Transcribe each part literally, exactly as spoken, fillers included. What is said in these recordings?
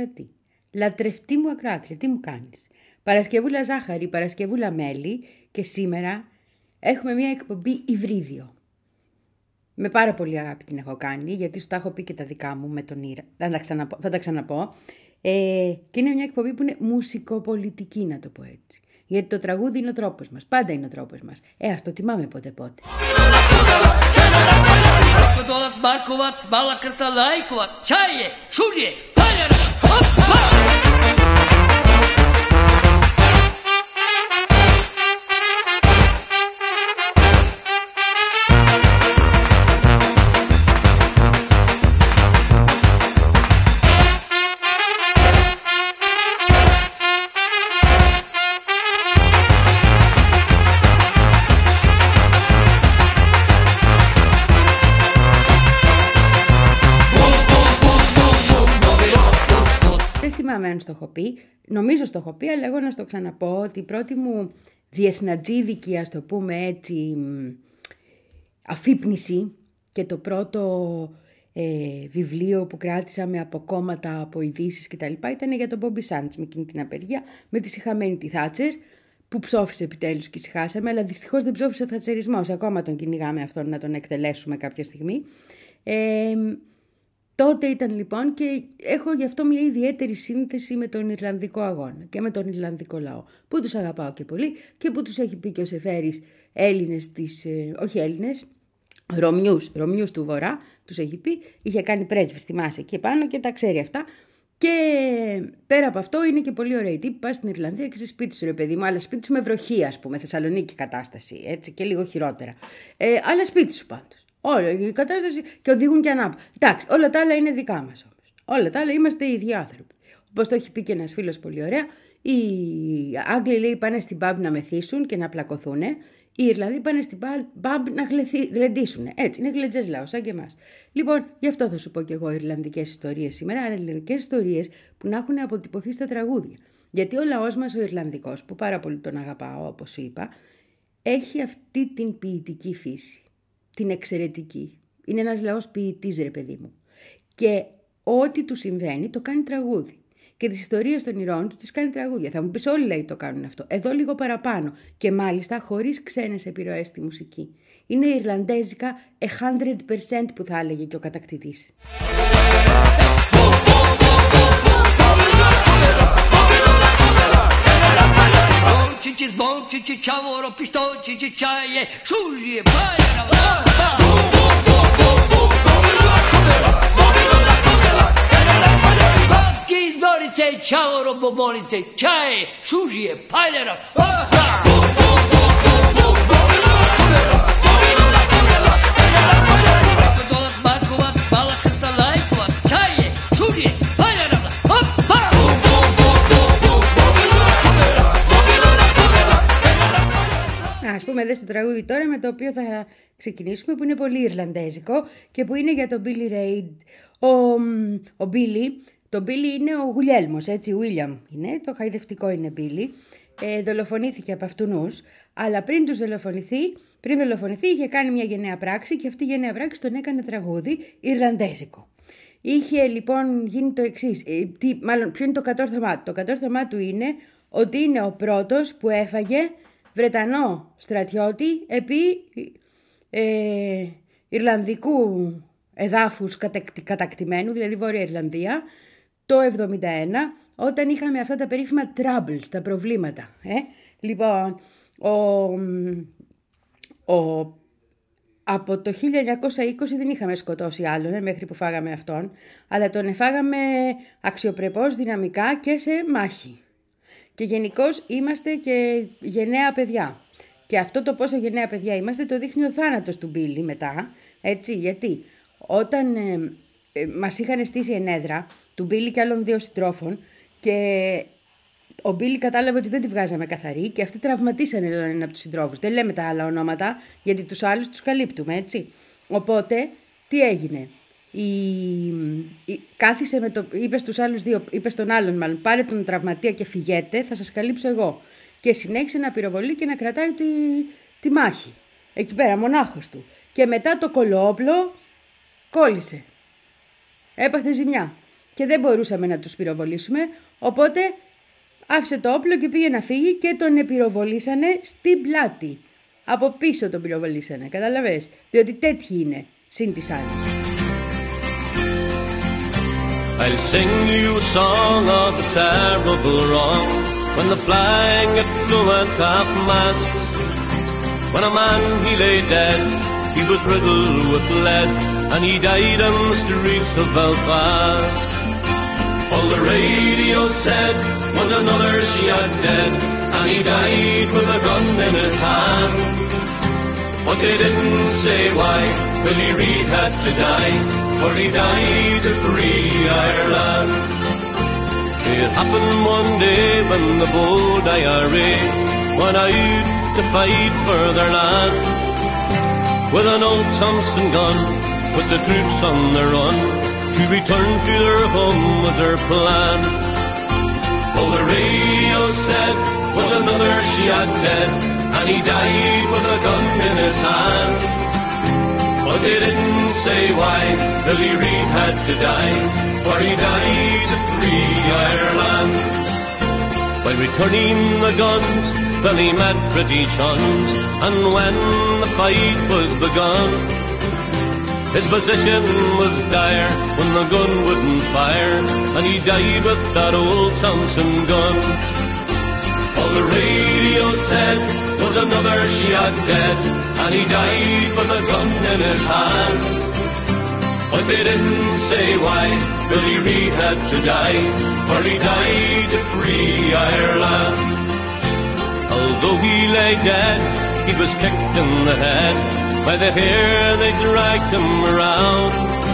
ακροατή. Λατρευτή μου ακροάτρια, τι μου κάνεις? Παρασκευούλα Ζάχαρη, Παρασκευούλα Μέλη και σήμερα έχουμε μια εκπομπή υβρίδιο. Με πάρα πολύ αγάπη την έχω κάνει, γιατί σου τα έχω πει και τα δικά μου με τον Ήρα. Θα τα ξαναπώ. Θα τα ξαναπώ. Ε, και είναι μια εκπομπή που είναι μουσικοπολιτική, να το πω έτσι. Γιατί το τραγούδι είναι ο τρόπος μας. Πάντα είναι ο τρόπος μας. Ε, ας το τιμάμε πότε πότε. Αν στο έχω πει, νομίζω στο έχω πει, αλλά εγώ να στο ξαναπώ ότι η πρώτη μου διεθνατζίδικη, ας το πούμε έτσι, αφύπνιση και το πρώτο ε, βιβλίο που κράτησα με αποκόμματα από ειδήσεις και τα λοιπά ήταν για τον Μπόμπι Σάντς με εκείνη την απεργία, με τη σιχαμένη τη Θάτσερ που ψόφισε επιτέλους και ησυχάσαμε, αλλά δυστυχώς δεν ψόφισε ο θατσερισμός, ακόμα τον κυνηγάμε αυτόν να τον εκτελέσουμε κάποια στιγμή. Ε, Τότε ήταν λοιπόν και έχω γι' αυτό μια ιδιαίτερη σύνθεση με τον Ιρλανδικό αγώνα και με τον Ιρλανδικό λαό, που τους αγαπάω και πολύ και που τους έχει πει και ο Σεφέρης Έλληνες της, ε, όχι Έλληνες, Ρωμιούς, Ρωμιούς του Βορρά, τους έχει πει, είχε κάνει πρέσβη, θυμάσαι, εκεί πάνω και τα ξέρει αυτά. Και πέρα από αυτό είναι και πολύ ωραία η τύπη, πας στην Ιρλανδία και σε σπίτι σου ρε παιδί μου, αλλά σπίτι σου με βροχή ας πούμε, Θεσσαλονίκη κατάσταση, έτσι και λίγο χειρότερα, ε, αλλά σπίτι σου πάντως. Όλα η κατάσταση και οδηγούν και ανάποδα. Εντάξει, όλα τα άλλα είναι δικά μας όμως. Όλα τα άλλα είμαστε οι ίδιοι άνθρωποι. Όπως το έχει πει και ένας φίλος πολύ ωραία, οι Άγγλοι λέει πάνε στην pub να μεθύσουν και να πλακωθούν. Οι Ιρλανδοί πάνε στην pub να γλεντήσουν. Έτσι, είναι γλεντζές λαό, σαν και εμάς. Λοιπόν, γι' αυτό θα σου πω κι εγώ Ιρλανδικές ιστορίες σήμερα, αλλά Ιρλανδικές ιστορίες που να έχουν αποτυπωθεί στα τραγούδια. Γιατί ο λαός μας ο Ιρλανδικός, που πάρα πολύ τον αγαπάω, όπως είπα, έχει αυτή την ποιητική φύση. Την εξαιρετική. Είναι ένας λαός ποιητής ρε παιδί μου. Και ό,τι του συμβαίνει το κάνει τραγούδι. Και τις ιστορίες των ηρώων του τις κάνει τραγούδια. Θα μου πεις όλοι λέει το κάνουν αυτό. Εδώ λίγο παραπάνω. Και μάλιστα χωρίς ξένες επιρροές στη μουσική. Είναι ιρλανδέζικα εκατό τοις εκατό που θα έλεγε και ο κατακτητής. Cici zbon, cici ciavoro, pisto, cici ciaie, sciugli e pagliano. Facchi zorice, ciavoro, bobonice, ciaie, sciugli e pagliano. Ας πούμε εδώ στο τραγούδι τώρα με το οποίο θα ξεκινήσουμε, που είναι πολύ ιρλανδέζικο και που είναι για τον Billy Reid. Ο, ο Billy, το Billy είναι ο Γουλιέλμος, έτσι, ο William είναι, το χαϊδευτικό είναι Billy. Ε, δολοφονήθηκε από αυτουνούς, αλλά πριν τους δολοφονηθεί, πριν δολοφονηθεί είχε κάνει μια γενναία πράξη και αυτή η γενναία πράξη τον έκανε τραγούδι ιρλανδέζικο. Είχε λοιπόν γίνει το εξής, ε, τι, μάλλον ποιο είναι το κατόρθωμά του. Το κατόρθωμά του είναι ότι είναι ο πρώτος που έφαγε Βρετανό στρατιώτη επί ε, Ιρλανδικού εδάφους κατακτημένου, δηλαδή Βόρεια Ιρλανδία, το εβδομήντα ένα, όταν είχαμε αυτά τα περίφημα troubles, τα προβλήματα. Ε? Λοιπόν, ο, ο, από το χίλια εννιακόσια είκοσι δεν είχαμε σκοτώσει άλλον ε, μέχρι που φάγαμε αυτόν, αλλά τον εφάγαμε αξιοπρεπώς, δυναμικά και σε μάχη. Και γενικώς είμαστε και γενναία παιδιά. Και αυτό το πόσο γενναία παιδιά είμαστε το δείχνει ο θάνατος του Μπίλι μετά. Έτσι, γιατί όταν ε, ε, μας είχαν στήσει ενέδρα του Μπίλι και άλλων δύο συντρόφων και ο Μπίλι κατάλαβε ότι δεν τη βγάζαμε καθαρή και αυτοί τραυματίσανε τον ένα από τους συντρόφους. Δεν λέμε τα άλλα ονόματα γιατί τους άλλους τους καλύπτουμε, έτσι. Οπότε, τι έγινε. Η, η, κάθισε με το, είπε στους άλλους δύο, είπε στον άλλον μάλλον, πάρε τον τραυματία και φυγέτε, θα σας καλύψω εγώ. Και συνέχισε να πυροβολεί και να κρατάει τη, τη μάχη. Εκεί πέρα, μονάχος του. Και μετά το κολόπλο κόλλησε. Έπαθε ζημιά. και δεν μπορούσαμε να τους πυροβολήσουμε, οπότε άφησε το όπλο και πήγε να φύγει και τον πυροβολήσανε στην πλάτη. Από πίσω τον πυροβολήσανε, καταλαβες, διότι τέτοιοι είναι, συν τις άλλες. I'll sing you a song of the terrible wrong when the flag it flew at half mast. When a man he lay dead, he was riddled with lead, and he died on the streets of Belfast. All the radio said was another shot dead, and he died with a gun in his hand. But they didn't say why Billy Reid had to die, for he died to free Ireland. It happened one day when the bold I R A went out to fight for their land. With an old Thompson gun, with the troops on the run, to return to their home was their plan. All the radio said was another shot dead, and he died with a gun in his hand. But they didn't say why Billy Reid had to die, for he died to free Ireland. By returning the guns, Billy met British Huns, and when the fight was begun, his position was dire when the gun wouldn't fire, and he died with that old Thompson gun. All the radio said was another shot dead, and he died with a gun in his hand. But they didn't say why Billy Reid had to die, for he died to free Ireland. Although he lay dead, he was kicked in the head. By the hair they dragged him around,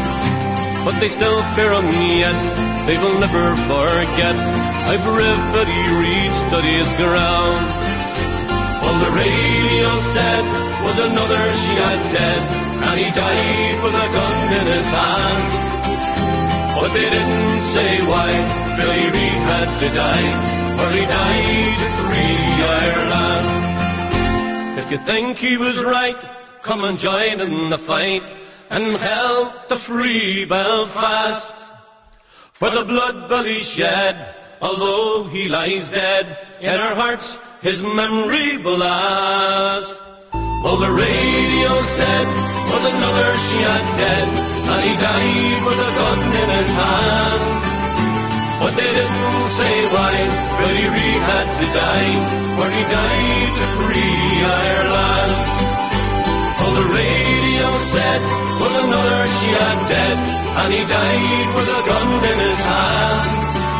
but they still fear him yet, they will never forget how brave Billy Reid stood his ground. All the radio said was another shot dead, and he died with a gun in his hand. But they didn't say why Billy Reid had to die, for he died to free Ireland. If you think he was right, come and join in the fight, and help to free Belfast. For the blood Billy shed, although he lies dead, in our hearts his memory will last. All the radio said was another shot dead, and he died with a gun in his hand. But they didn't say why Billy Reid had to die, for he died to free Ireland. All the radio said was another shot dead, and he died with a gun in his hand.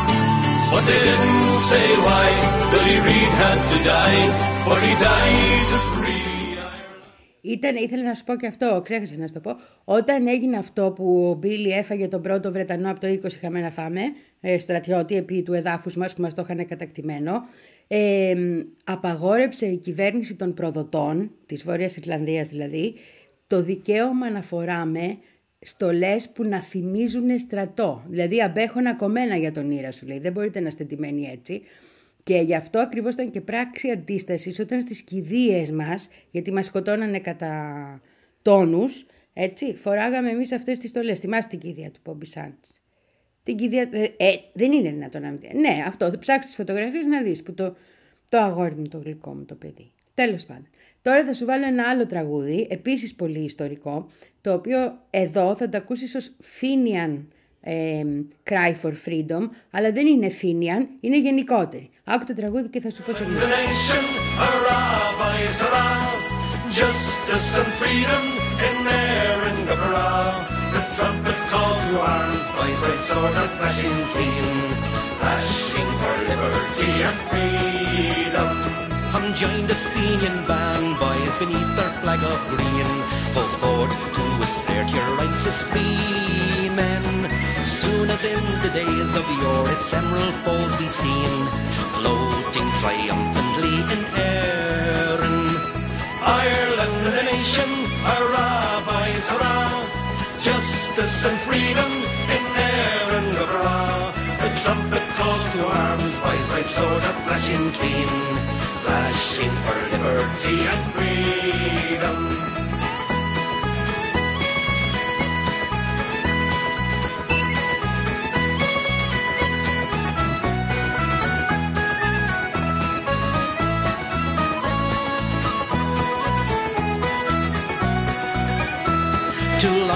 But they didn't say why Billy Reid had to die, for he died to free Ireland. Ήταν, ήθελα να σου πω και αυτό, ξέχασα να σου το πω. Όταν έγινε αυτό που ο Μπίλι έφαγε τον πρώτο Βρετανό από το είκοσι είχαμε να φάμε, ε, στρατιώτη επί του εδάφους μας που μας το είχαν κατακτημένο, ε, απαγόρεψε η κυβέρνηση των προδοτών, της Βόρειας Ιρλανδίας δηλαδή, το δικαίωμα να φοράμε στολές που να θυμίζουν στρατό. Δηλαδή αμπέχωνα κομμένα για τον ήρα σου, λέει. Δεν μπορείτε να είστε ντυμένοι έτσι. Και γι' αυτό ακριβώς ήταν και πράξη αντίστασης όταν στις κηδείες μας, γιατί μας σκοτώνανε κατά τόνους, έτσι, φοράγαμε εμείς αυτές τις στολές. Θυμάστε την κηδεία του Μπόμπι Σάντς. Την κηδεία, ε, δεν είναι δυνατόν να μην... Ναι, αυτό, ψάξεις τις φωτογραφίες να δεις που το, το αγόρι μου, το γλυκό μου, το παιδί. Τέλος πάντων. Τώρα θα σου βάλω ένα άλλο τραγούδι, επίσης πολύ ιστορικό, το οποίο εδώ θα το ακούσεις ως Fenian ε, Cry for Freedom, αλλά δεν είναι Fenian, είναι γενικότερη. Άκου το τραγούδι και θα σου πω σε λίγο. Justice and freedom in there in the brow. The trumpet call to arms, boys, bright swords are flashing clean, flashing for liberty and freedom. Come join the Fenian band, boys, beneath their flag of green. Go forward to assert your rights as free men. Soon as in the days of yore its emerald folds be seen, floating triumphantly in Erin. Ireland and a nation, hurrah, boys, hurrah. Justice and freedom in Erin, hurrah. The trumpet calls to arms, boys, bright swords are flashing clean, flashing for liberty and freedom.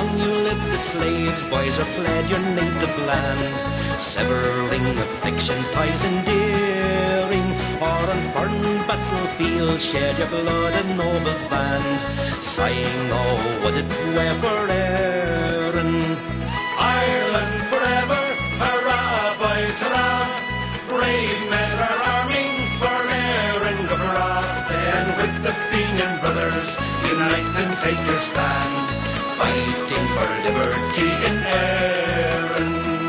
among you live the slaves, boys are fled your native land, severing afflictions, ties endearing, or on foreign battlefields shed your blood in noble band, sighing, oh, would it were for Erin. Ireland forever, hurrah, boys, hurrah, brave men are arming for Erin go bragh. Then with the Fenian brothers, unite and take your stand, fighting for liberty in Erin.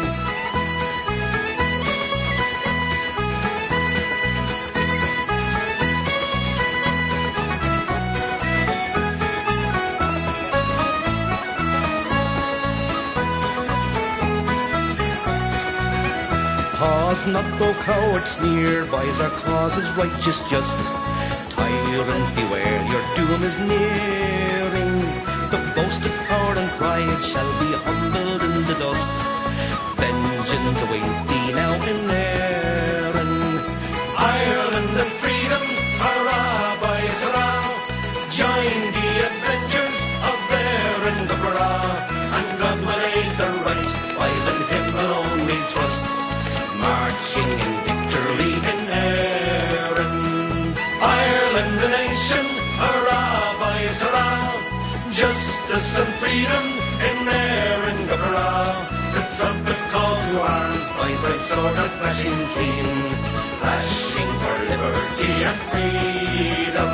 Pause not, though cowards sneer, boys, our cause is righteous just. Tyrant beware, your doom is nearing. The boasted power and pride shall be humbled in the dust. Vengeance await thee now in Erin. Ireland and freedom, hurrah, boys, hurrah. Join the adventures of Erin go bragh, and God will aid the right, wise in him alone we trust, marching in victory in Erin. Ireland a nation, hurrah, boys, hurrah. Justice and freedom in Erin go bragh. The trumpet call to arms, boys, bright sword and flashing keen, flashing for liberty and freedom.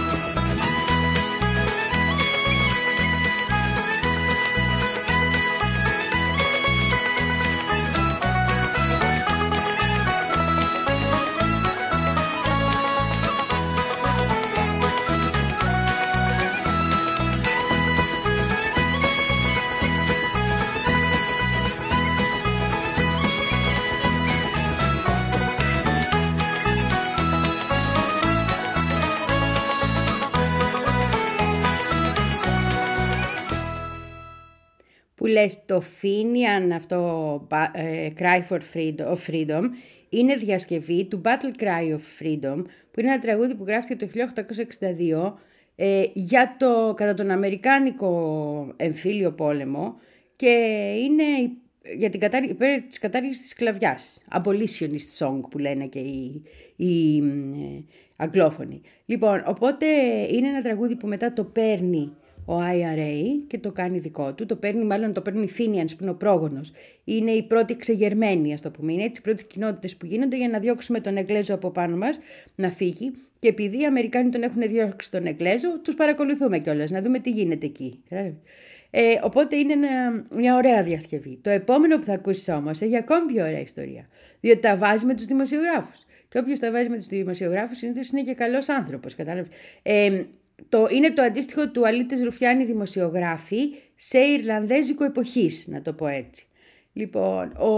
Που λες το Fenian, αυτό ε, Cry for Freedom, of Freedom, είναι διασκευή του Battle Cry of Freedom, που είναι ένα τραγούδι που γράφτηκε το χίλια οκτακόσια εξήντα δύο ε, για το, κατά τον Αμερικάνικο εμφύλιο πόλεμο, και είναι για την κατάρ... υπέρ της κατάργησης της σκλαβιάς. Abolitionist song που λένε και οι, οι ε, αγγλόφωνοι. Λοιπόν, οπότε είναι ένα τραγούδι που μετά το παίρνει ο άι αρ έι και το κάνει δικό του. Το παίρνει, μάλλον το παίρνει οι Fenians που είναι ο πρόγονος. Είναι οι πρώτοι εξεγερμένοι, ας το πούμε. Είναι έτσι οι πρώτες κοινότητες που γίνονται για να διώξουμε τον Εγγλέζο από πάνω μας να φύγει. Και επειδή οι Αμερικάνοι τον έχουν διώξει τον Εγγλέζο, τους παρακολουθούμε κιόλας να δούμε τι γίνεται εκεί. Ε, οπότε είναι ένα, μια ωραία διασκευή. Το επόμενο που θα ακούσεις όμως έχει ακόμη πιο ωραία ιστορία. Διότι τα βάζει με τους δημοσιογράφους. Και όποιος τα βάζει με τους δημοσιογράφους συνήθως είναι και καλός άνθρωπος. Κατάλαβες. Ε, Το, είναι το αντίστοιχο του Αλίτες Ρουφιάνη δημοσιογράφη σε Ιρλανδέζικο εποχής, να το πω έτσι. Λοιπόν, ο,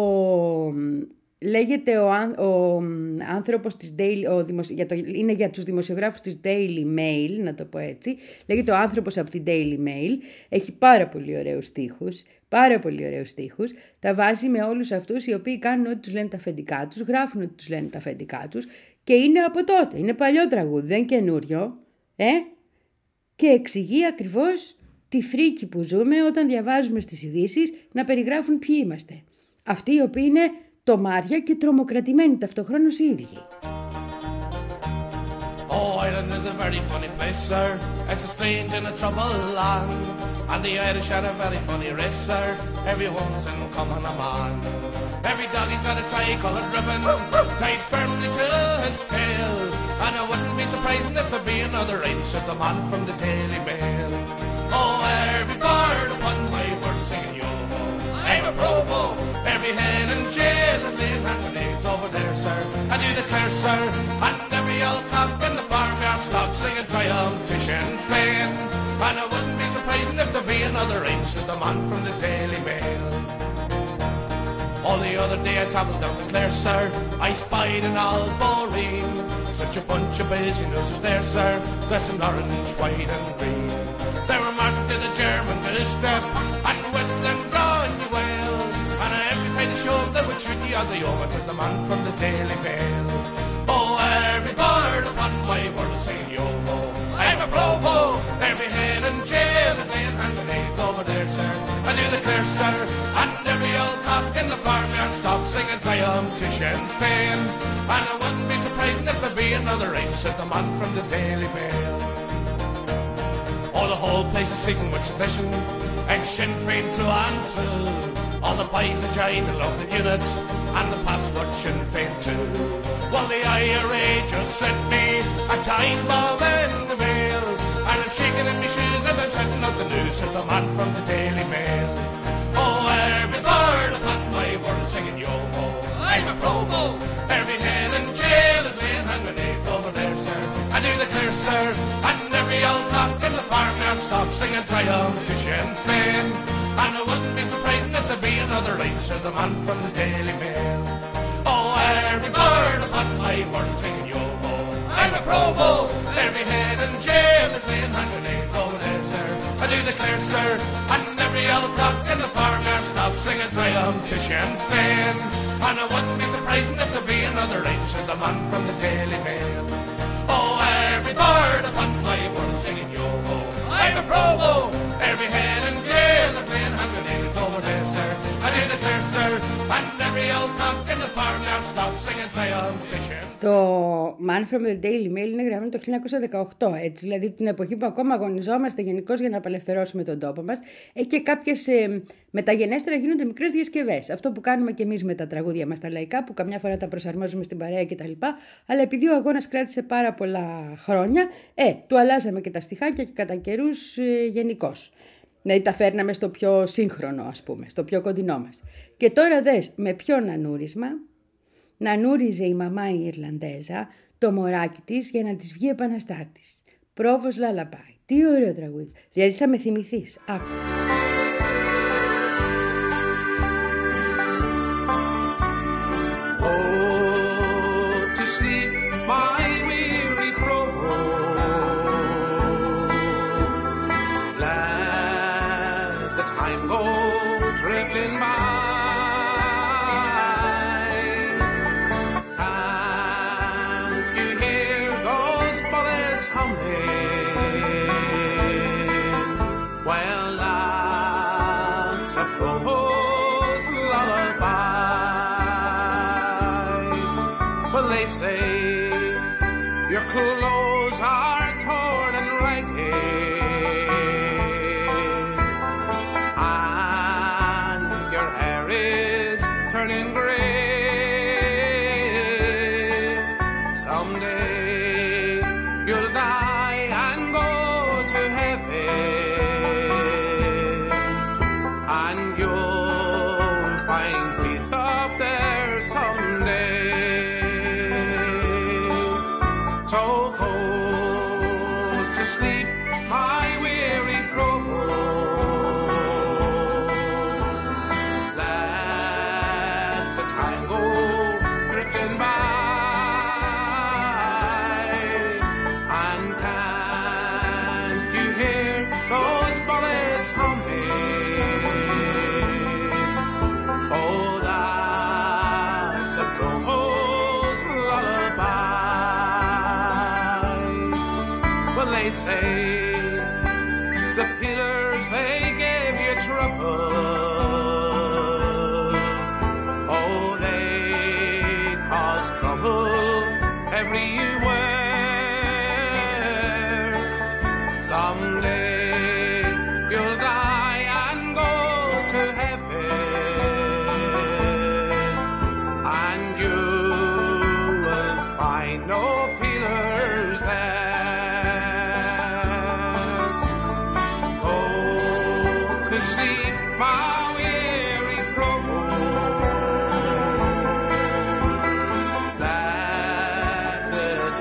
λέγεται ο, ο άνθρωπος της Daily, ο δημοσιο, για το, είναι για τους δημοσιογράφους της Daily Mail, να το πω έτσι. Λέγεται ο άνθρωπος από την Daily Mail. Έχει πάρα πολύ ωραίους στίχους, πάρα πολύ ωραίους στίχους. Τα βάζει με όλους αυτούς οι οποίοι κάνουν ό,τι τους λένε τα αφεντικά τους, γράφουν ό,τι τους λένε τα αφεντικά τους, και είναι από τότε, είναι παλιό τραγούδι, δεν καινούριο, ε? Και εξηγεί ακριβώς τη φρίκη που ζούμε όταν διαβάζουμε στις ειδήσεις να περιγράφουν ποιοι είμαστε. Αυτοί οι οποίοι είναι τομάρια και τρομοκρατημένοι ταυτοχρόνως οι ίδιοι. Oh, Ireland is a very funny place, sir. It's a strange and a troubled land. And the Irish are a very funny race, sir. Everyone's in common a man. Every doggy's got a tricolored ribbon tied firmly to his tail. And I wouldn't be surprised if there be another inch of the man from the Daily Mail. Oh, every bird upon my word singing yo-ho, I'm a provo. Every hen in jail is laying hand grenades over there, sir. I do declare, sir. And every old cock in the farmyard stock singing triumph to Sinn Féin. And I wouldn't be surprised if there be another inch of the man from the Daily Mail. All the other day I travelled down to Clare, sir. I spied an Alboreen. Such a bunch of busy noses there, sir, dressed in orange, white and green. They were marching to the German step and whistling drawing you well. And every time they showed they would shoot you as they over to the man from the Daily Mail. Oh, every bird upon my world singing yo-ho, I'm a provo. Every hen in jail is laying hand grenades over there, sir. I do the declare, sir, and every old cock in the farmyard stopped singing triumph to Sinn Féin. And I wouldn't be surprised if there be another race, says the man from the Daily Mail. Oh, the whole place is seeking with sedition, and Sinn Féin true and true. All the boys are joined in local units, and the password Sinn Féin too. Well, the I R A just sent me a time bomb in the mail, and I'm shaking in my shoes as I'm setting up the news, says the man from the Daily Mail. Oh, every bird upon my world singing yo-ho, I'm a provo. Every head in jail is laying hand grenades over there, sir. I do declare, sir, and every old cock in the farmyard stopped singing triumph to Sinn Féin. And I wouldn't be surprised if there be another race, says the man from the Daily Mail. Oh, every bird upon my world singing yo-ho, I'm a provo. Every head in jail is laying hand grenades over there, sir. I do declare, sir, and every old cock in the farmyard stopped singing triumph to Sinn Féin. And I wouldn't be surprised if there be another race, says the man from the Daily Mail. Oh, every bird upon my world singing yo-ho, I'm a provo. Every head in jail is laying hand grenades over there, sir. I do declare, sir, and every old cock in the farmyard stopped singing triumph to Sinn. Το Man from the Daily Mail είναι γραμμένο το χίλια εννιακόσια δεκαοκτώ, έτσι, δηλαδή την εποχή που ακόμα αγωνιζόμαστε γενικώς για να απελευθερώσουμε τον τόπο μας. Έχει και κάποιες ε, μεταγενέστερα γίνονται μικρές διασκευές. Αυτό που κάνουμε και εμείς με τα τραγούδια μας τα λαϊκά, που καμιά φορά τα προσαρμόζουμε στην παρέα κτλ. Αλλά επειδή ο αγώνας κράτησε πάρα πολλά χρόνια, ε, του αλλάζαμε και τα στιχάκια και κατά καιρούς ε, γενικώς. Δηλαδή τα φέρναμε στο πιο σύγχρονο, ας πούμε, στο πιο κοντινό μας. Και τώρα δες με ποιο νανούρισμα. Νανούριζε η μαμά η Ιρλανδέζα το μωράκι της για να της βγει επαναστάτης. Πρόβος Λαλαμπάι. Τι ωραίο τραγούδι. Δηλαδή θα με θυμηθείς. Άκου. Oh, to sleep, my weary Provo. Let the time go drifting by. They say your clothes are torn and ragged, and your hair is turning gray. Someday you'll die and go to heaven, and you'll find peace up there someday. So go to sleep, my weary Provo. Let the time go drifting by. And can you hear those bullets humming? Oh, that's a Provo's lullaby. They say the pillars, they gave you trouble. Oh, they caused trouble everywhere. Someday you'll die and go to heaven, and you will find no pillars there. Sleep, my weary Provo. Let the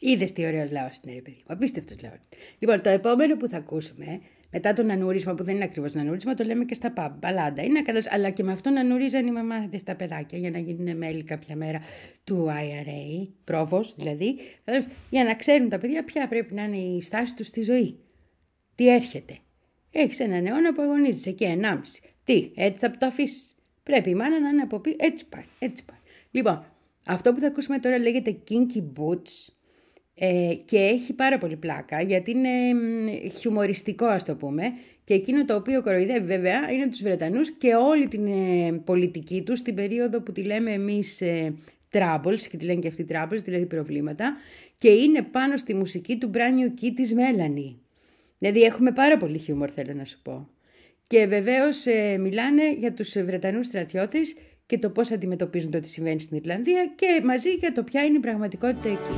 Είδες τι ωραίος λαός είναι, ρε παιδί μου. Απίστευτος λαός. Λοιπόν, το επόμενο που θα ακούσουμε, μετά το νανούρισμα, που δεν είναι ακριβώς νανούρισμα, το λέμε και στα pub, μπαλάντα. Είναι ακαδός, αλλά και με αυτό νανουρίζαν οι μαμάδες τα παιδάκια για να γίνουν μέλη κάποια μέρα του άι αρ έι, πρόβος δηλαδή, για να ξέρουν τα παιδιά ποια πρέπει να είναι η στάση τους στη ζωή. Τι έρχεται. Έχεις έναν αιώνα που αγωνίζεσαι και ενάμιση. Τι, έτσι θα το αφήσεις. Πρέπει η μάνα να είναι από πίσω. Έτσι πάει, έτσι πάει. Λοιπόν, αυτό που θα ακούσουμε τώρα λέγεται Kinky Boots. Ε, και έχει πάρα πολύ πλάκα γιατί είναι χιουμοριστικό, ας το πούμε, και εκείνο το οποίο κοροϊδεύει βέβαια είναι τους Βρετανούς και όλη την ε, πολιτική τους στην περίοδο που τη λέμε εμείς ε, troubles, και τη λένε και αυτοί troubles, δηλαδή προβλήματα, και είναι πάνω στη μουσική του Brand New Key της Melanie. Δηλαδή έχουμε πάρα πολύ χιούμορ, θέλω να σου πω. Και βεβαίως ε, μιλάνε για τους Βρετανούς στρατιώτες και το πώς αντιμετωπίζουν το τι συμβαίνει στην Ιρλανδία και μαζί για το ποια είναι η πραγματικότητα εκεί.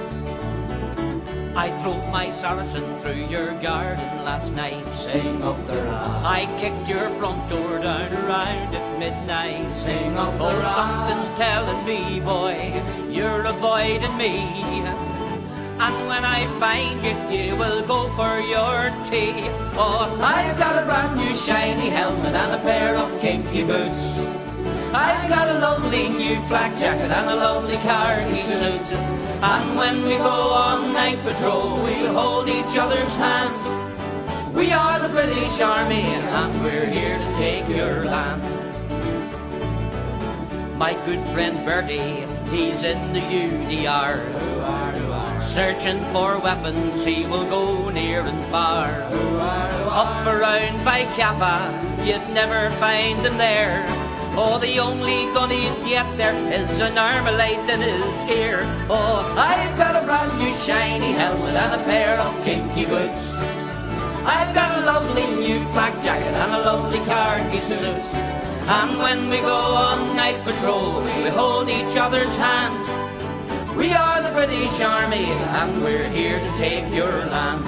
I drove my Saracen through your garden last night. Sing up the rock. I kicked your front door down around at midnight. Sing up the Oh, rock. something's telling me, boy, you're avoiding me. And when I find you, you will go for your tea. Oh, I've got a brand new shiny helmet and a pair of kinky boots. I've got a lovely new flak jacket and a lovely khaki suit. And when we go on night patrol, we hold each other's hands. We are the British Army and we're here to take your land. My good friend Bertie, he's in the U D R. Searching for weapons, he will go near and far. Up around by Kappa, you'd never find him there. Oh, the only gun he'd get there is an Armalite in his ear. Oh, I've got a brand new shiny helmet and a pair of kinky boots. I've got a lovely new flak jacket and a lovely khaki suit. And when we go on night patrol, we hold each other's hands. We are the British Army and we're here to take your land.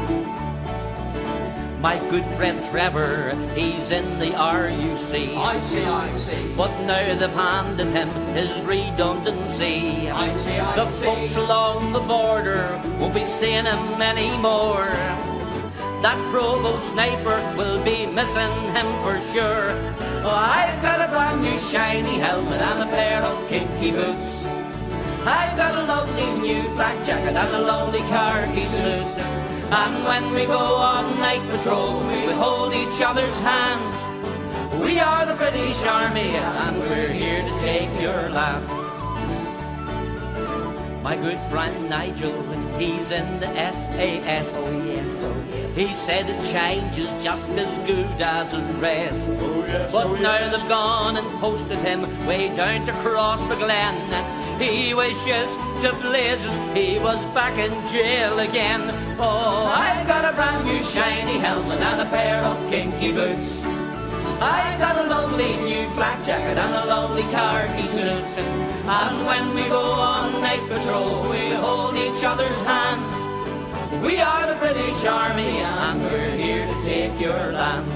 My good friend Trevor, he's in the R U C. I see, I see. But now they've handed him his redundancy. I see, I the see. folks along the border won't be seeing him anymore. That provost sniper will be missing him for sure. Oh, I've got a brand new shiny helmet and a pair of kinky boots. I've got a lovely new flak jacket and a lovely khaki suit. And when we go on night patrol, we hold each other's hands. We are the British Army and we're here to take your land. My good friend Nigel, he's in the S A S. Oh yes, oh yes. He said the change is just as good as the rest. Oh yes, But oh now yes. they've gone and posted him way down to Crossmaglen. He wishes to blazes he was back in jail again. Oh, I've got a brand new shiny helmet and a pair of kinky boots. I've got a lovely new flak jacket and a lovely khaki suit. And when we go on night patrol, we hold each other's hands. We are the British Army and we're here to take your land.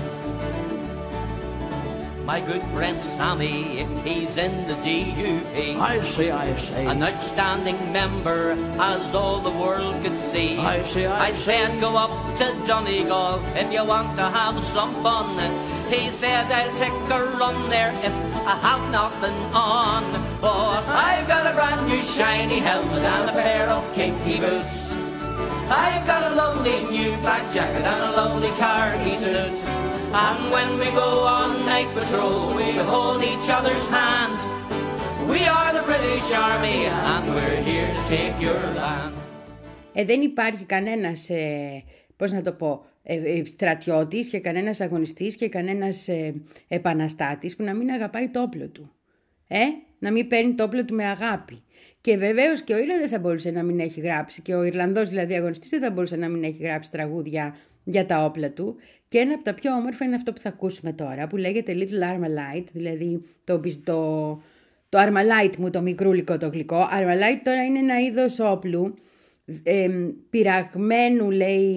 My good friend Sammy, he's in the D U P. I see, I see. An outstanding member, as all the world could see. I see, I I said, go up to Donegal if you want to have some fun. He said, I'll take a run there if I have nothing on. Oh, I've got a brand new shiny helmet and a pair of kinky boots. I've got a lovely new flak jacket and a lovely khaki suit. And when we go on night patrol, we hold each other's hands. We are the British Army and we're here to take your land. Ε, δεν υπάρχει κανένας, ε, πώς να το πω, ε, ε, στρατιώτης και κανένας αγωνιστής και κανένας ε, επαναστάτης που να μην αγαπάει το όπλο του. Ε, να μην παίρνει το όπλο του με αγάπη. Και βεβαίως και ο Ήρλανδος δεν θα μπορούσε να μην έχει γράψει, και ο Ιρλανδός δηλαδή αγωνιστής δεν θα μπορούσε να μην έχει γράψει τραγούδια για τα όπλα του. Και ένα από τα πιο όμορφα είναι αυτό που θα ακούσουμε τώρα, που λέγεται Little Armalite, δηλαδή το, το, το Armalite μου, το μικρούλικο το γλυκό. Armalite τώρα είναι ένα είδος όπλου, ε, πειραγμένου λέει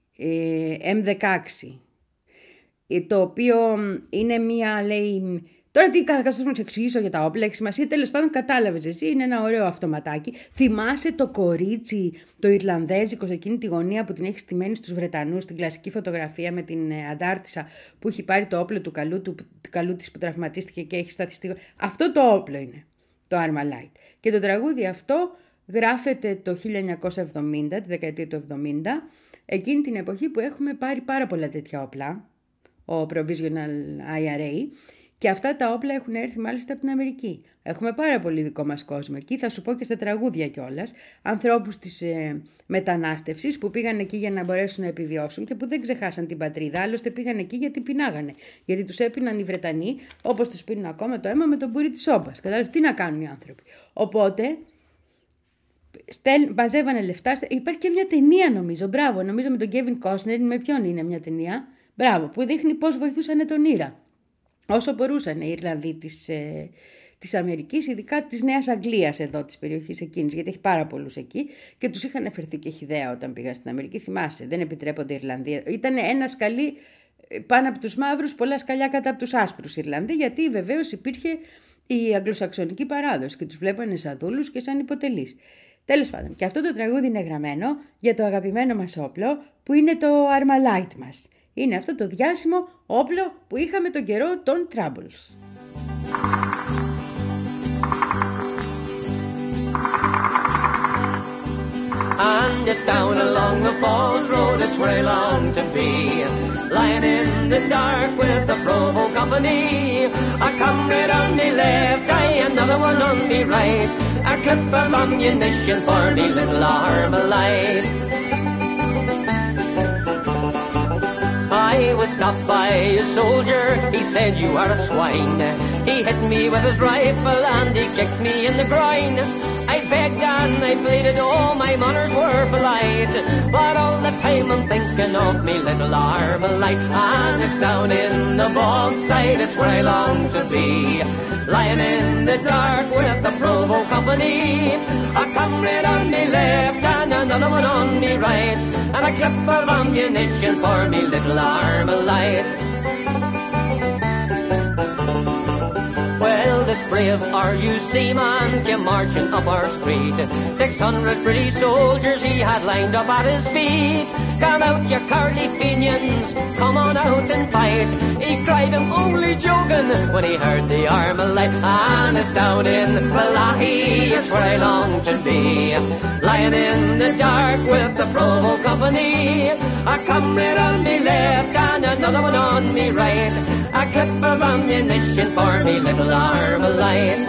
ε, εμ δεκαέξι, το οποίο είναι μία, λέει, Τώρα τι καθώς να σου εξηγήσω για τα όπλα, έχει σημασία, τέλος πάντων κατάλαβες εσύ, είναι ένα ωραίο αυτοματάκι. Θυμάσαι το κορίτσι, το Ιρλανδέζικο, σε εκείνη τη γωνία που την έχει στημένη στους Βρετανούς, στην κλασική φωτογραφία με την αντάρτισσα που έχει πάρει το όπλο του καλού, του, του καλού της που τραυματίστηκε και έχει σταθεί. Αυτό το όπλο είναι το Armalite. Και το τραγούδι αυτό γράφεται το χίλια εννιακόσια εβδομήντα, τη δεκαετία του εβδομήντα, εκείνη την εποχή που έχουμε πάρει πάρα πολλά τέτοια όπλα, ο Provisional άι αρ έι, και αυτά τα όπλα έχουν έρθει μάλιστα από την Αμερική. Έχουμε πάρα πολύ δικό μας κόσμο εκεί, θα σου πω και στα τραγούδια κιόλας, ανθρώπους της ε, μετανάστευσης που πήγαν εκεί για να μπορέσουν να επιβιώσουν και που δεν ξεχάσαν την πατρίδα, άλλωστε πήγαν εκεί γιατί πεινάγανε. Γιατί τους έπιναν οι Βρετανοί, όπως τους πίνουν ακόμα το αίμα με τον μπουρί της σόμπας. Κατάλαβες τι να κάνουν οι άνθρωποι. Οπότε στέλ, μαζεύανε λεφτά. Υπάρχει και μια ταινία νομίζω, μπράβο, νομίζω με τον Kevin Costner, με ποιον είναι μια ταινία, μπράβο, που δείχνει πώς βοηθούσαν τον Ήρα. Όσο μπορούσαν οι Ιρλανδοί της, ε, της Αμερικής, ειδικά της Νέας Αγγλίας εδώ, της περιοχής εκείνης, γιατί έχει πάρα πολλούς εκεί και τους είχαν εφερθεί και χυδαία όταν πήγαν στην Αμερική. Θυμάσαι, δεν επιτρέπονται οι Ιρλανδοί. Ήταν ένα σκαλί πάνω από τους μαύρους, πολλά σκαλιά κατά από τους άσπρους Ιρλανδοί, γιατί βεβαίως υπήρχε η αγγλοσαξονική παράδοση και τους βλέπανε σαν δούλους και σαν υποτελείς. Τέλος πάντων, και αυτό το τραγούδι είναι γραμμένο για το αγαπημένο μας όπλο που είναι το Armalite μας. Είναι αυτό το διάσημο όπλο που είχαμε τον καιρό των Troubles. And it's down along the Falls Road, it's where I long to be. Lying in the dark with the Provo Company. A comrade on me left, aye, another one on me right. A clip of ammunition for me little Armalite. I was stopped by a soldier, he said you are a swine. He hit me with his rifle and he kicked me in the groin. I begged and I pleaded, oh my manners were polite, but all the time I'm thinking of me little Armalite. And it's down in the bog side, it's where I long to be. Lying in the dark with the Provo Company. A comrade on me left and another one on me right. And a clip of ammunition for me little Armalite. Well, this brave R U C man came marching up our street. Six hundred British soldiers he had lined up at his feet. Come out, you cowardly Fenians, come on out and fight. He cried, I'm only joking, when he heard the Armalite. And it's down in Malahi, it's where I long to be. Lying in the dark with the Provo Company. A comrade on me left and another one on me right. A clip of ammunition for me little Armalite.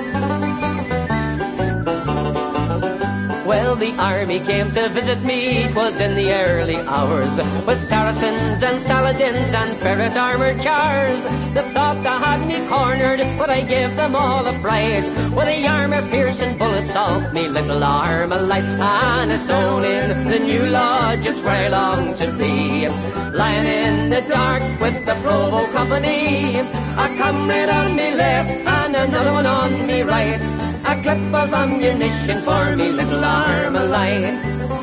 Well, the army came to visit me, 'twas in the early hours, with Saracens and Saladins and ferret armoured cars. They thought they had me cornered, but I gave them all a fright, with the armour-piercing bullets of me little Armalite. And it's down in the New Lodge, it's where I long to be. Lying in the dark with the Provo Company. A comrade on me left and another one on me right. A clip of ammunition for me little Armalite.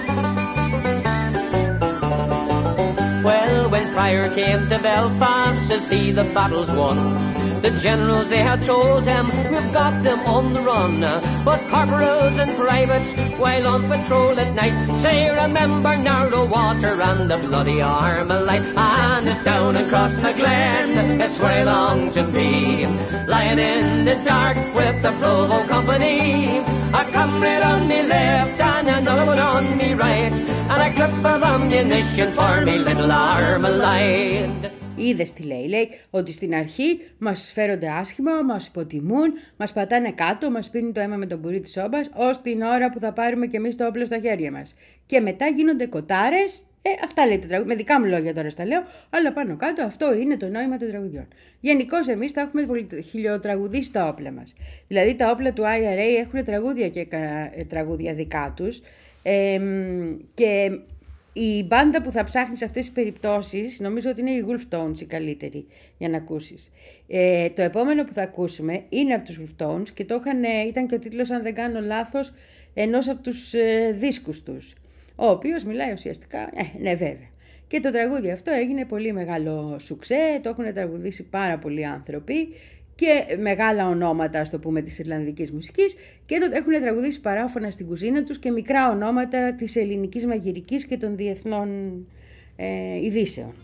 Well, when Pryor came to Belfast to see the battles won, the generals they had told him, we've got them on the run. But corporals and privates, while on patrol at night, say remember narrow water and the bloody Armalite. And it's down across the glen, it's where I long to be. Lying in the dark with the Provo Company. A comrade on me left and another one on me right. And a clip of ammunition for me little Armalite. Είδες τι λέει, λέει ότι στην αρχή μας φέρονται άσχημα, μας υποτιμούν, μας πατάνε κάτω, μας πίνουν το αίμα με τον μπουρί της σόμπας, ως την ώρα που θα πάρουμε και εμείς το όπλο στα χέρια μας. Και μετά γίνονται κοτάρες, ε, αυτά λέει το τραγούδι, με δικά μου λόγια τώρα στα λέω, αλλά πάνω κάτω αυτό είναι το νόημα των τραγουδιών. Γενικώς εμείς θα έχουμε χιλιοτραγουδίσει τα όπλα μας. Δηλαδή τα όπλα του άι αρ έι έχουν τραγούδια και ε, τραγούδια δικά τους ε, και... Η μπάντα που θα ψάχνει σε αυτές τις περιπτώσεις νομίζω ότι είναι η Wolf Tones η καλύτερη για να ακούσεις. Ε, το επόμενο που θα ακούσουμε είναι από τους Wolf Tones και το είχαν, ήταν και ο τίτλος, αν δεν κάνω λάθος, ενός από τους ε, δίσκους τους, ο οποίος μιλάει ουσιαστικά, ε, ναι βέβαια. Και το τραγούδι αυτό έγινε πολύ μεγάλο σουξέ, το έχουν τραγουδήσει πάρα πολλοί άνθρωποι και μεγάλα ονόματα, ας το πούμε, της Ιρλανδικής μουσικής, και τότε έχουν τραγουδήσει παράφωνα στην κουζίνα τους και μικρά ονόματα της ελληνικής μαγειρικής και των διεθνών ε, ειδήσεων.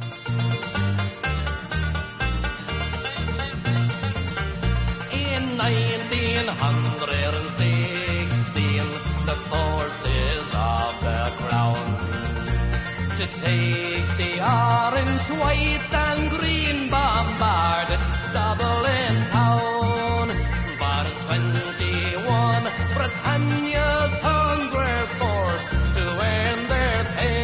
In nineteen sixteen, the forces of the crown to take the orange, white and green bombarded Dublin town. But in twenty-one, Britannia's sons were forced to earn their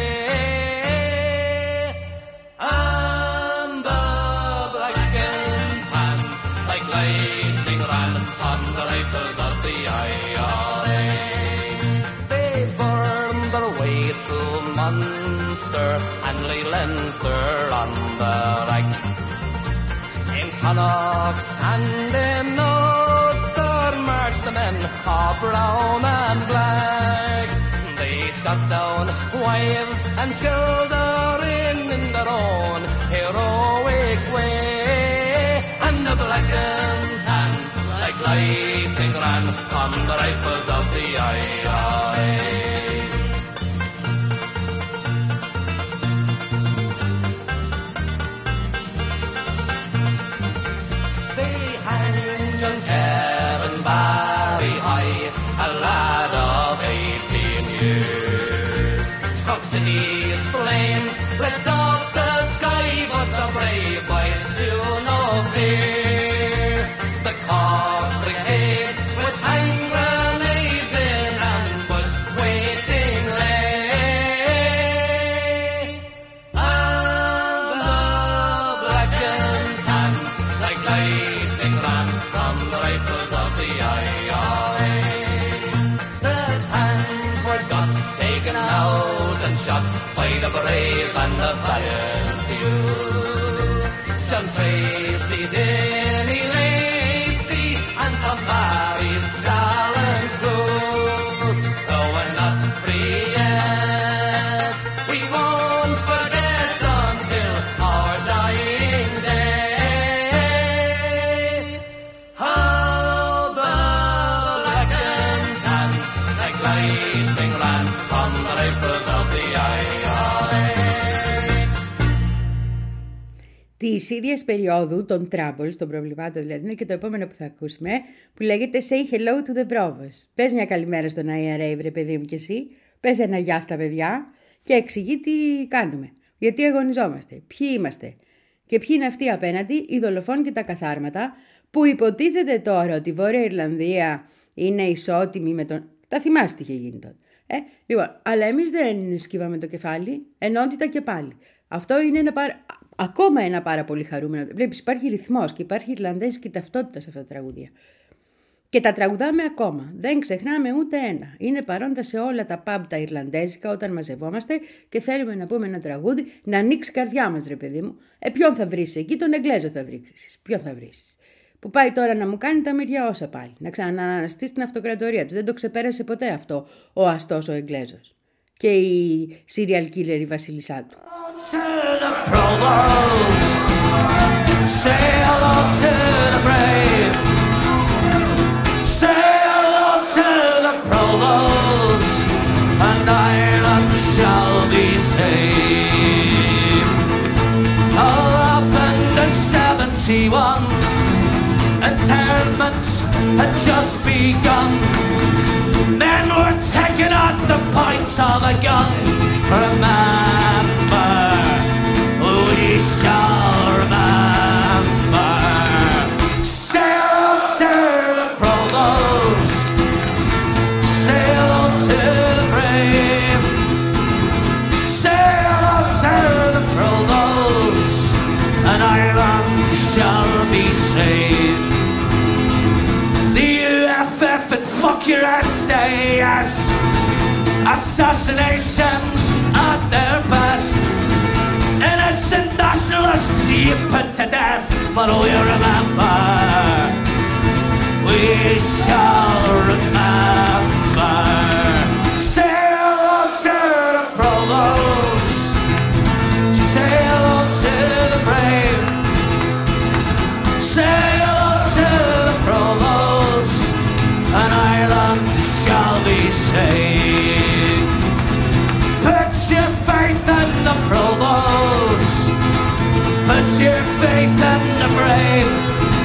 pay. And the black and tans, like lightning, ran from the rifles of the I R A. They burned their way through Munster and Leinster on the rack. In Connacht and in Ulster marched the men of brown and black. They shot down wives and children in their own heroic way. And the black and tans, like lightning, ran from the rifles of the I R A. A lad of eighteen years. Cork City's flames lit up the sky, but the brave boys knew no fear. The Cork Brigade with hand grenades in ambush waiting lay. And the black and tans, like lightning, ran from the rifles of the I R A. Taken out and shot by the brave and the valiant few. Sean Tracy, Denny Lacey, and Tom Barry's gallant crew. Though we're not free yet, we won't forget until our dying day. How the black and tans, like lightning, ran from the rifles of the I R A. Της ίδιας περίοδου, των Troubles, των προβλημάτων δηλαδή, είναι και το επόμενο που θα ακούσουμε, που λέγεται Say Hello to the Provost. Πες μια καλημέρα στον I R A, βρε παιδί μου, και εσύ. Πες ένα γεια στα παιδιά και εξηγεί τι κάνουμε. Γιατί αγωνιζόμαστε, ποιοι είμαστε και ποιοι είναι αυτοί απέναντι, οι δολοφόνοι και τα καθάρματα, που υποτίθεται τώρα ότι η Βόρεια Ιρλανδία είναι ισότιμη με τον. Τα θυμάστε τι είχε γίνει τότε. Ε, λοιπόν, αλλά εμείς δεν σκύβαμε το κεφάλι, ενότητα και πάλι. Αυτό είναι ένα πάρα, ακόμα ένα πάρα πολύ χαρούμενο. Βλέπεις, υπάρχει ρυθμός και υπάρχει ιρλανδέζικη ταυτότητα σε αυτά τα τραγούδια. Και τα τραγουδάμε ακόμα. Δεν ξεχνάμε ούτε ένα. Είναι παρόντα σε όλα τα pub τα ιρλανδέζικα όταν μαζευόμαστε και θέλουμε να πούμε ένα τραγούδι να ανοίξει η καρδιά μας, ρε παιδί μου. Ε, ποιον θα βρεις εκεί, τον Εγγλέζο θα βρεις. Ποιον θα βρεις. Που πάει τώρα να μου κάνει τα μεριά όσα πάλι. Να ξανααναστεί στην αυτοκρατορία του. Δεν το ξεπέρασε ποτέ αυτό ο αστός ο Εγγλέζος. Και η serial killer η βασίλισσά του. Internments had just begun. Men were taking out the points of a gun. Remember, we shall remember. Sail to the provost, sail to the brave, sail to the provost, and Ireland shall be saved. And fuck your S A S. Assassinations at their best. Innocent nationalists you put to death. But we remember, we shall remember. Sail on to the provost, sail on to the brave, sail faith in the brave.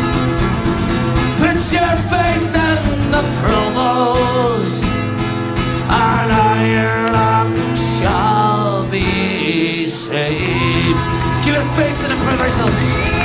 Put your faith in the provost, and Ireland shall be saved. Keep your faith in the provincials.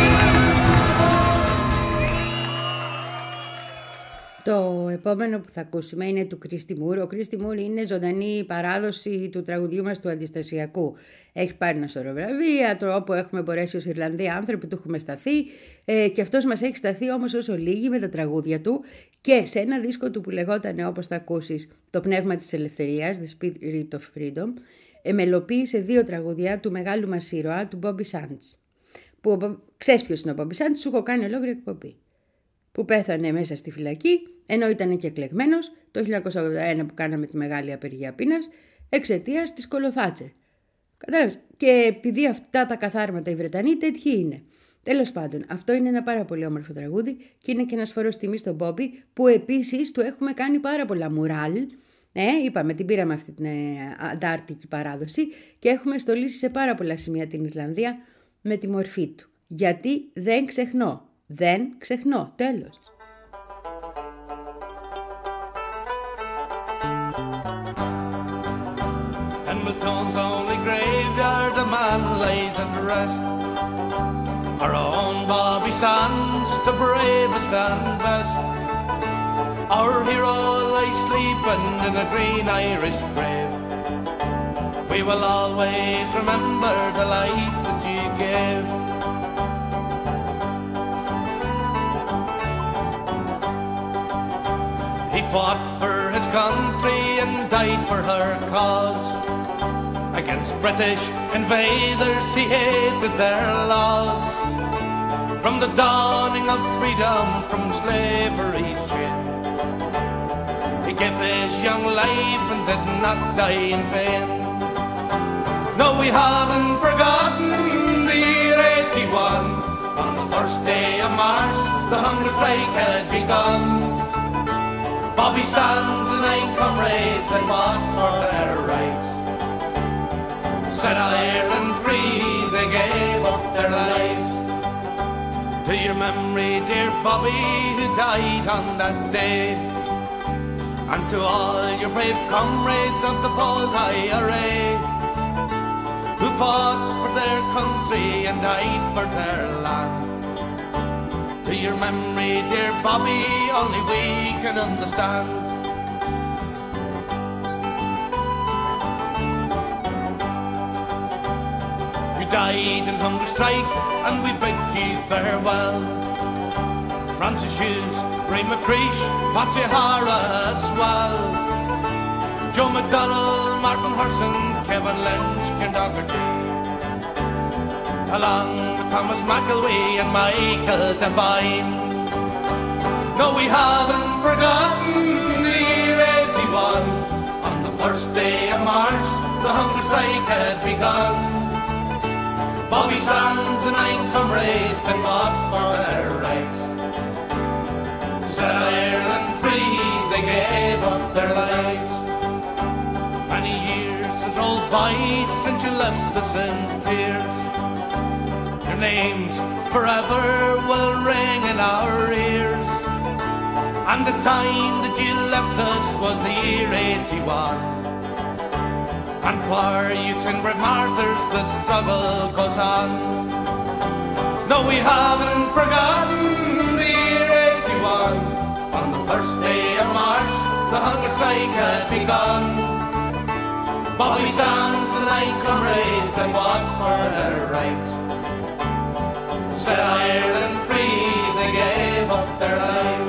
Το επόμενο που θα ακούσουμε είναι του Κρίστη Μουρ. Ο Κρίστη Μουρ είναι ζωντανή παράδοση του τραγουδιού μας του αντιστασιακού. Έχει πάρει ένα σωρό βραβεία, το όπου έχουμε μπορέσει ως Ιρλανδοί άνθρωποι του έχουμε σταθεί ε, και αυτός μας έχει σταθεί όμως όσο λίγοι με τα τραγούδια του και σε ένα δίσκο του που λεγόταν, όπως θα ακούσεις, Το πνεύμα της ελευθερίας, The Spirit of Freedom, εμελοποίησε δύο τραγούδια του μεγάλου μας ήρωα, του Bobby Sands. Που ξέρεις ποιος είναι ο Bobby Sands, σου έχω κάνει ολόκληρη εκπομπή. Που πέθανε μέσα στη φυλακή, ενώ ήταν και εκλεγμένος το χίλια εννιακόσια ογδόντα ένα που κάναμε τη μεγάλη απεργία πείνας, εξαιτίας της Κολοθάτσερ. Κατάλαβες. Και επειδή αυτά τα καθάρματα οι Βρετανοί τέτοιοι είναι. Τέλος πάντων, αυτό είναι ένα πάρα πολύ όμορφο τραγούδι και είναι και ένας φόρος τιμή στον Μπόμπι, που επίσης του έχουμε κάνει πάρα πολλά μουράλ. Ε, είπαμε, την πήραμε αυτή την ε, αντάρτικη παράδοση και έχουμε στολίσει σε πάρα πολλά σημεία την Ιρλανδία με τη μορφή του. Γιατί δεν ξεχνώ. Δεν ξεχνώ. Τέλος. Hamilton's only graveyard a man lays at rest. Our own Bobby Sands, the bravest and best. Our hero lies sleeping in a green Irish grave. We will always remember the life that you gave. He fought for his country and died for her cause. Against British invaders he hated their laws. From the dawning of freedom from slavery's chain, he gave his young life and did not die in vain. No, we haven't forgotten the year eighty-one. On the first day of March the hunger strike had begun. Bobby Sands and nine comrades, they fought for their rights. Set Ireland free, they gave up their lives. To your memory, dear Bobby, who died on that day, and to all your brave comrades of the bold I R A, who fought for their country and died for their land. To your memory, dear Bobby, only we can understand. You died in hunger strike and we bid you farewell. Francis Hughes, Ray McCreesh, Patsy Hara as well. Joe McDonnell, Martin Hurson, Kevin Lynch, Ken Doherty, along with Thomas McElwee and Michael Devine. No, we haven't forgotten the year eighty-one. On the first day of March, the hunger strike had begun. Bobby Sands and nine comrades, they fought for their rights. To set Ireland free, they gave up their lives. Many years have rolled by since you left us in tears. Your names forever will ring in our ears. And the time that you left us was the year eighty-one. And for you ten brave martyrs the struggle goes on. No, we haven't forgotten the year eighty-one. On the first day of March the hunger strike had begun. Bobby Sands and the nine comrades, they fought for their rights. To set Ireland free, they gave up their lives.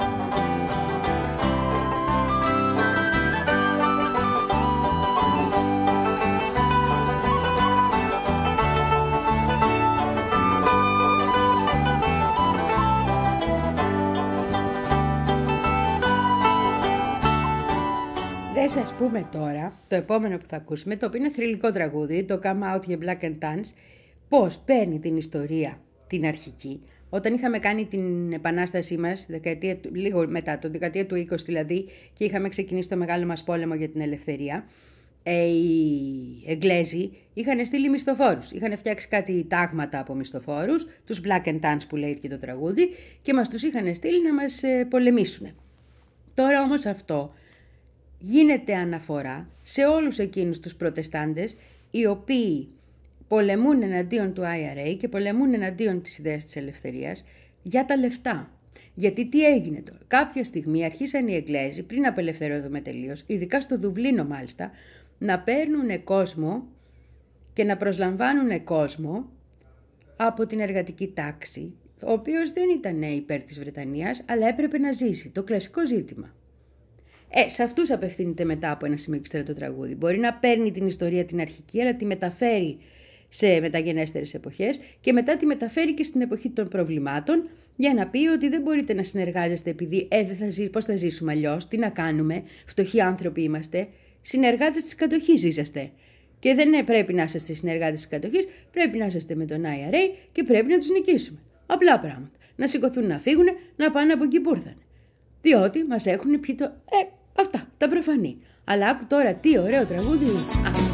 Δεν σας πούμε τώρα, το επόμενο που θα ακούσουμε, το οποίο είναι θρυλικό τραγούδι, το Come Out για Black and Tans, πώς παίρνει την ιστορία, την αρχική, όταν είχαμε κάνει την επανάστασή μας, δεκαετία, λίγο μετά, το δεκαετία του είκοσι δηλαδή, και είχαμε ξεκινήσει το μεγάλο μας πόλεμο για την ελευθερία, ε, οι Εγγλέζοι είχαν στείλει μισθοφόρους. Είχαν φτιάξει κάτι τάγματα από μισθοφόρους, τους Black and Tans που λέει και το τραγούδι, και μας τους είχαν στείλει να μας ε, πολεμήσουν. Τώρα όμως αυτό γίνεται αναφορά σε όλους εκείνους τους προτεστάντες οι οποίοι πολεμούν εναντίον του άι αρ έι και πολεμούν εναντίον της ιδέας της ελευθερίας για τα λεφτά. Γιατί τι έγινε τώρα? Κάποια στιγμή αρχίσαν οι Εγγλέζοι, πριν απελευθερωθούμε τελείως, ειδικά στο Δουβλίνο μάλιστα, να παίρνουν κόσμο και να προσλαμβάνουν κόσμο από την εργατική τάξη, ο οποίος δεν ήταν υπέρ της Βρετανίας, αλλά έπρεπε να ζήσει. Το κλασικό ζήτημα. Ε, σε αυτούς απευθύνεται μετά από ένα σημείο και το τραγούδι. Μπορεί να παίρνει την ιστορία την αρχική, αλλά τη μεταφέρει σε μεταγενέστερες εποχές και μετά τη μεταφέρει και στην εποχή των προβλημάτων, για να πει ότι δεν μπορείτε να συνεργάζεστε επειδή ε, δεν θα ζει, πώς θα ζήσουμε αλλιώς, τι να κάνουμε, φτωχοί άνθρωποι είμαστε, συνεργάτες της κατοχής είσαστε. Και δεν πρέπει να είσαστε συνεργάτες της κατοχής, πρέπει να είσαστε με τον άι αρ έι και πρέπει να τους νικήσουμε. Απλά πράγματα. Να σηκωθούν να φύγουν, να πάνε από εκεί που ήρθαν. Διότι μας έχουν πιει το... Ε, αυτά, τα προφανή. Αλλά άκου τώρα τι ωραίο τραγούδι. Α.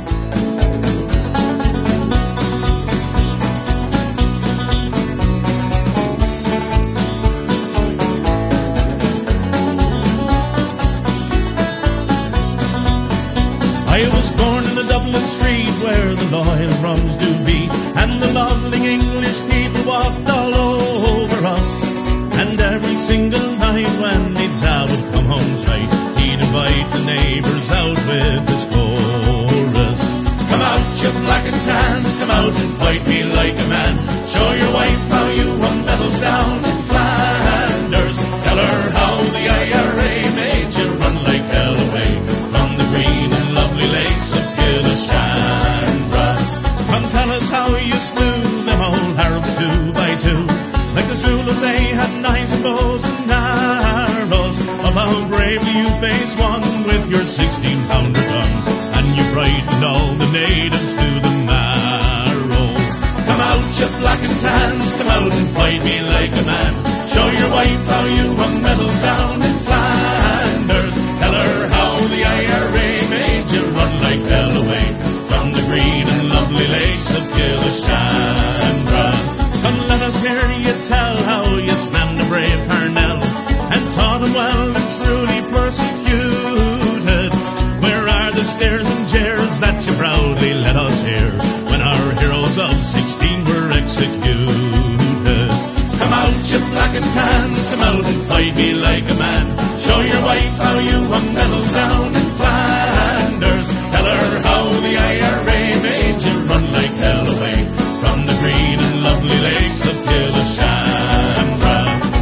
I was born in a Dublin street where the loyal wrongs do be, and the lovely English people walked all over us. And every single night when he'd would come home tight, he'd invite the neighbours out with his chorus. Come out, you black and tans, come out and fight me like a man. Show your wife how you won medals down in Flanders. Tell her how the I R A made you run like hell away from the green and lovely lakes of Gillishandra. Come tell us how you slew them old Arabs two by two, like the Zulus they had knives and bows and arrows. Of how bravely you faced one with your sixteen pounder gun, and you frightened all the natives to the marrow. Come out, you black and tans, come out and fight me like a man. Show your wife how you won medals down in Flanders. Tell her how the I R A made you run like hell away from the green and lovely lakes of Gillishandra. Come let us hear you tell how you slammed the brave Parnell and taught him well and truly persecuted. Where are the stares and jeers that you proudly let us hear when our heroes of sixteen were executed? Come out, you black and tans, come out and fight me like a man. Show your wife how you won medals down in Flanders. Tell her how the I R A made you run like hell away from the green and lovely lakes of Gillishandra.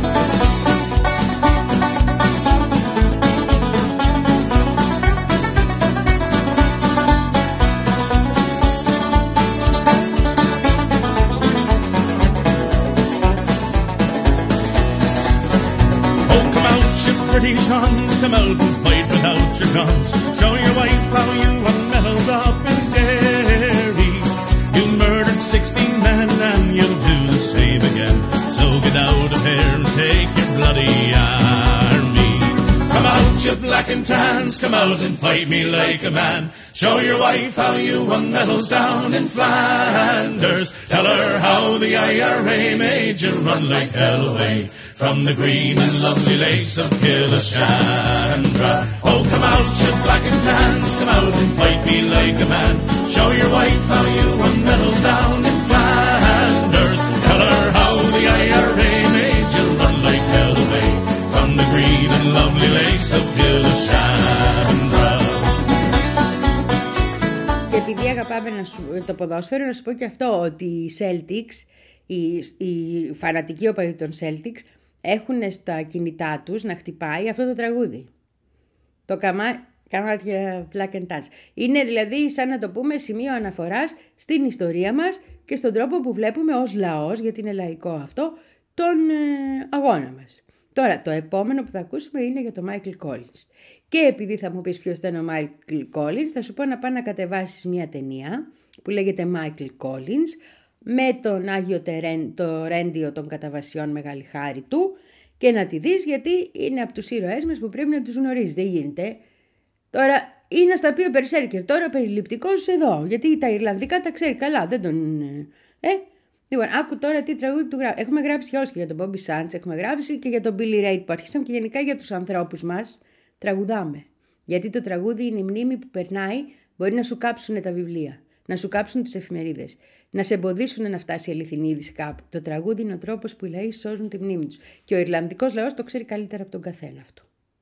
British Huns, come out and fight without your guns. Show your wife how you won medals up in Derry. You murdered sixteen men and you'll do the same again. So get out of here and take your bloody army. Come out, you black and tans, come out and fight me like a man. Show your wife how you won medals down in Flanders. Tell her how the I R A made you run like hell away from the green and lovely lakes of Gillishandra. Oh, come out, you black and tans, come out and fight me like a man. Show your wife how you won medals down in Flanders. Tell her how the I R A made you run like hell away from the green and lovely lakes of Gillishandra. Και επειδή αγαπάμε να σου, το ποδόσφαιρο, να σου πω και αυτό, ότι οι Celtics, οι, οι φανατικοί οπαδοί των Celtics, έχουν στα κινητά τους να χτυπάει αυτό το τραγούδι. Το καμά, καμάτια Black and Tans. Είναι δηλαδή σαν να το πούμε σημείο αναφοράς στην ιστορία μας και στον τρόπο που βλέπουμε ως λαός, γιατί είναι λαϊκό αυτό, τον ε, αγώνα μας. Τώρα το επόμενο που θα ακούσουμε είναι για τον Michael Collins. Και επειδή θα μου πεις ποιος ήταν ο Michael Collins, θα σου πω να πάω να κατεβάσεις μια ταινία που λέγεται Michael Collins, με τον Άγιο Τερέν, το Ρέντιο των Καταβασιών, μεγάλη χάρη του, και να τη δεις γιατί είναι από τους ήρωές μας που πρέπει να τους γνωρίζεις. Δεν γίνεται. Τώρα Ή να στα πει ο Μπερσέρκερ τώρα περιληπτικός εδώ, γιατί τα Ιρλανδικά τα ξέρει καλά, δεν τον... Ε, λοιπόν, άκου τώρα τι τραγούδι του γράφει. Έχουμε γράψει για όλους, και για τον Bobby Sands, έχουμε γράψει και για τον Billy Ray που αρχίσαμε, και γενικά για τους ανθρώπους μας τραγουδάμε. Γιατί το τραγούδι είναι η μνήμη που περνάει, μπορεί να σου κάψουν τα βιβλία, να σου κάψουν τις εφημερίδες, να σε εμποδίσουν να φτάσει η αληθινή είδηση κάπου. Το τραγούδι είναι ο τρόπος που οι λαοί σώζουν τη μνήμη τους. Και ο Ιρλανδικός λαός το ξέρει καλύτερα από τον καθένα αυτό.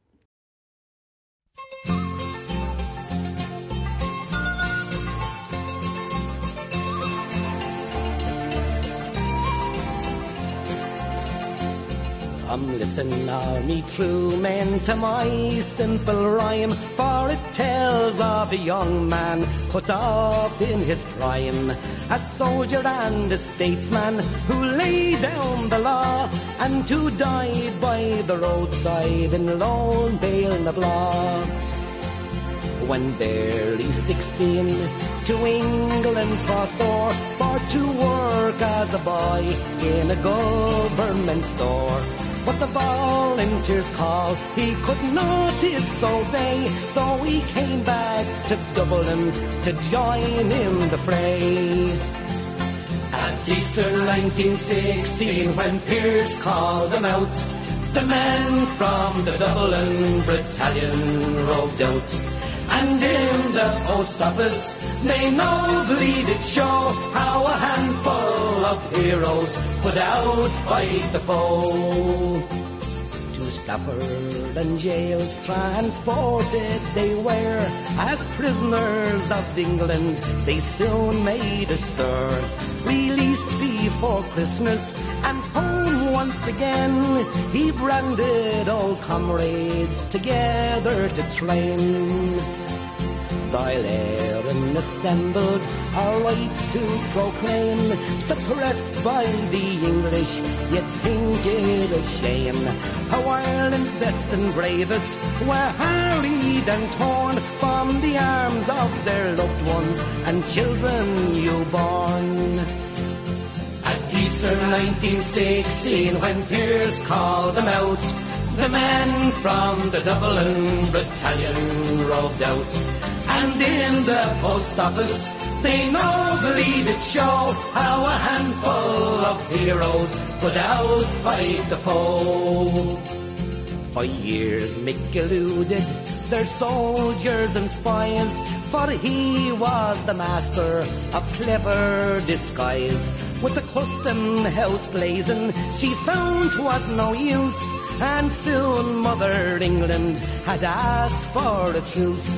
Come listen now, me true men, to my simple rhyme, for it tells of a young man cut off in his prime, a soldier and a statesman who laid down the law, and who died by the roadside in lone Ballinablaw. When barely sixteen, to England crossed o'er for to work as a boy in a government store. But the volunteers call he could not disobey, so he came back to Dublin to join in the fray. At Easter nineteen sixteen, when Pearse called them out, the men from the Dublin battalion roved out. And in the post office they nobly did show how a handful of heroes could outfight the foe. To Stafford and jails transported they were, as prisoners of England they soon made a stir. Released before Christmas and home once again, he branded old comrades together to train. While Erin assembled our rights to proclaim, suppressed by the English, yet think it a shame how Ireland's best and bravest were harried and torn from the arms of their loved ones and children newborn. At Easter nineteen sixteen, when Pearse called them out, the men from the Dublin battalion roved out. And in the post office they nobly did show how a handful of heroes could outfight the foe. For years Mick eluded their soldiers and spies, for he was the master of clever disguise. With the custom house blazing, she found 'twas no use, and soon Mother England had asked for a truce.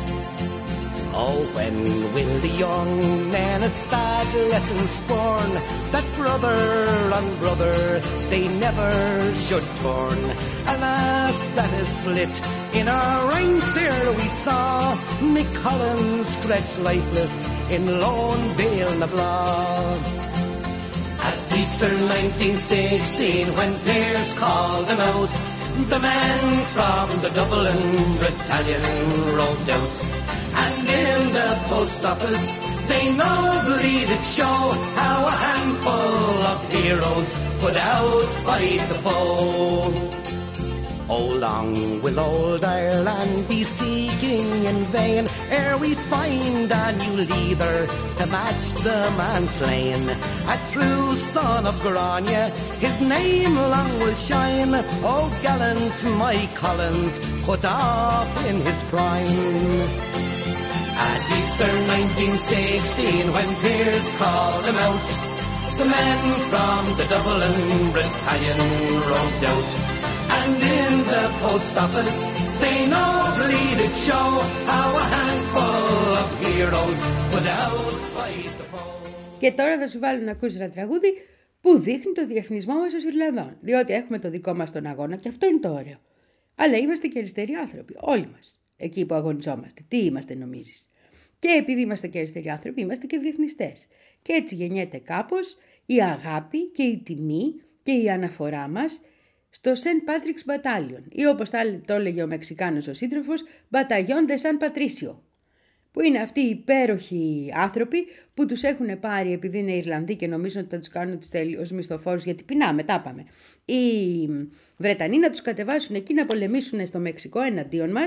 Oh, when will the young men a sad lesson spurn, that brother on brother they never should turn. Alas, that is split in our ranks here we saw Mick Collins stretched lifeless in lone Ballinablaw. At Easter nineteen sixteen, when Pearse called them out, the men from the Dublin battalion roved out. And in the post office they nobly did show how a handful of heroes could outfight the foe. Oh, long will old Ireland be seeking in vain ere we find a new leader to match the man slain. A true son of Grania, his name long will shine. Oh, gallant Mike Collins, cut off in his prime. At Easter nineteen sixteen, when Pearse called them out, the men from the Dublin battalion roved out. And in the post office they nobly did show how a handful of heroes would outfight the foe. Και τώρα θα σου βάλω να ακούσεις ένα τραγούδι που δείχνει το διεθνισμό μας ως Ιρλανδών. Διότι έχουμε το δικό μας τον αγώνα και αυτό είναι το ωραίο. Αλλά είμαστε και αριστεροί άνθρωποι, όλοι μας, εκεί που αγωνιζόμαστε. Τι είμαστε νομίζεις? Και επειδή είμαστε και αριστεροί άνθρωποι, είμαστε και διεθνιστές. Και έτσι γεννιέται κάπως η αγάπη και η τιμή και η αναφορά μας στο Saint Patrick's Battalion, ή όπως το έλεγε ο Μεξικάνος ο σύντροφος, Bataillon de San Patricio, που είναι αυτοί οι υπέροχοι άνθρωποι που τους έχουν πάρει επειδή είναι Ιρλανδοί και νομίζουν ότι θα τους κάνουν τους τέλειους μισθοφόρους, γιατί πεινάμε, τα πάμε. Οι Βρετανοί να τους κατεβάσουν εκεί να πολεμήσουν στο Μεξικό εναντίον μας,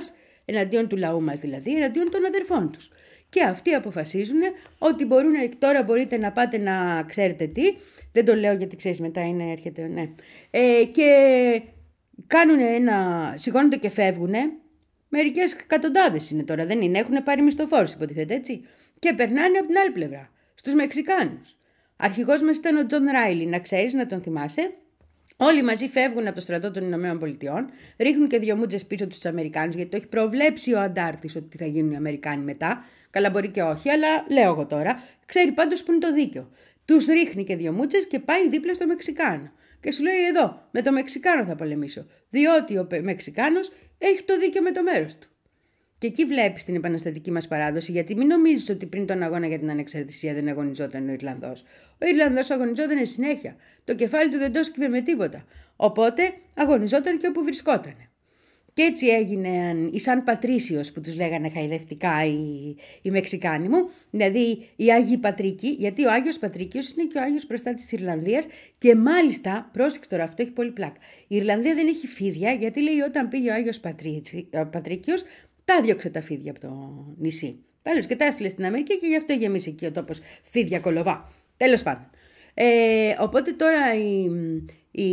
εναντίον του λαού μας δηλαδή, εναντίον των αδερφών τους. Και αυτοί αποφασίζουν ότι μπορούν, τώρα μπορείτε να πάτε να ξέρετε τι, δεν το λέω γιατί ξέρεις μετά είναι, έρχεται, ναι. Ε, και κάνουν ένα, σηκώνονται και φεύγουν, μερικές εκατοντάδες είναι τώρα, δεν είναι, έχουν πάρει μισθοφόρους υποτίθεται έτσι, και περνάνε από την άλλη πλευρά, στους Μεξικάνους. Αρχηγός μας ήταν ο Τζον Ράιλι, να ξέρεις, να τον θυμάσαι. Όλοι μαζί φεύγουν από το στρατό των Ηνωμένων Πολιτειών, ρίχνουν και δύο μούτζες πίσω τους Αμερικάνους, γιατί το έχει προβλέψει ο αντάρτης ότι θα γίνουν οι Αμερικάνοι μετά. Καλά, μπορεί και όχι, αλλά λέω εγώ τώρα. Ξέρει πάντως που είναι το δίκιο. Τους ρίχνει και δύο μούτζες και πάει δίπλα στο Μεξικάνο. Και σου λέει: εδώ, με το Μεξικάνο θα πολεμήσω. Διότι ο Μεξικάνος έχει το δίκιο με το μέρος του. Και εκεί βλέπεις την επαναστατική μας παράδοση, γιατί μην νομίζεις ότι πριν τον αγώνα για την ανεξαρτησία δεν αγωνιζόταν ο Ιρλανδός. Ο Ιρλανδός αγωνιζόταν συνέχεια. Το κεφάλι του δεν το σκύβε με τίποτα. Οπότε αγωνιζόταν και όπου βρισκόταν. Και έτσι έγινε η Σαν Πατρίσιος που τους λέγανε χαϊδευτικά οι, οι Μεξικάνοι μου, δηλαδή οι Άγιοι Πατρίκοι, γιατί ο Άγιος Πατρίκιος είναι και ο Άγιος Προστάτης της Ιρλανδίας και μάλιστα, πρόσεξε τώρα, αυτό έχει πολύ πλάκα. Η Ιρλανδία δεν έχει φίδια, γιατί λέει όταν πήγε ο Άγιος Πατρίκιος, τα διώξε τα φίδια από το νησί. Τέλος, και τα έστειλε στην Αμερική και γι' αυτό γεμίσει εκεί ο τόπος φίδια κολοβά. Τέλος πάντων. Ε, οπότε τώρα η, η,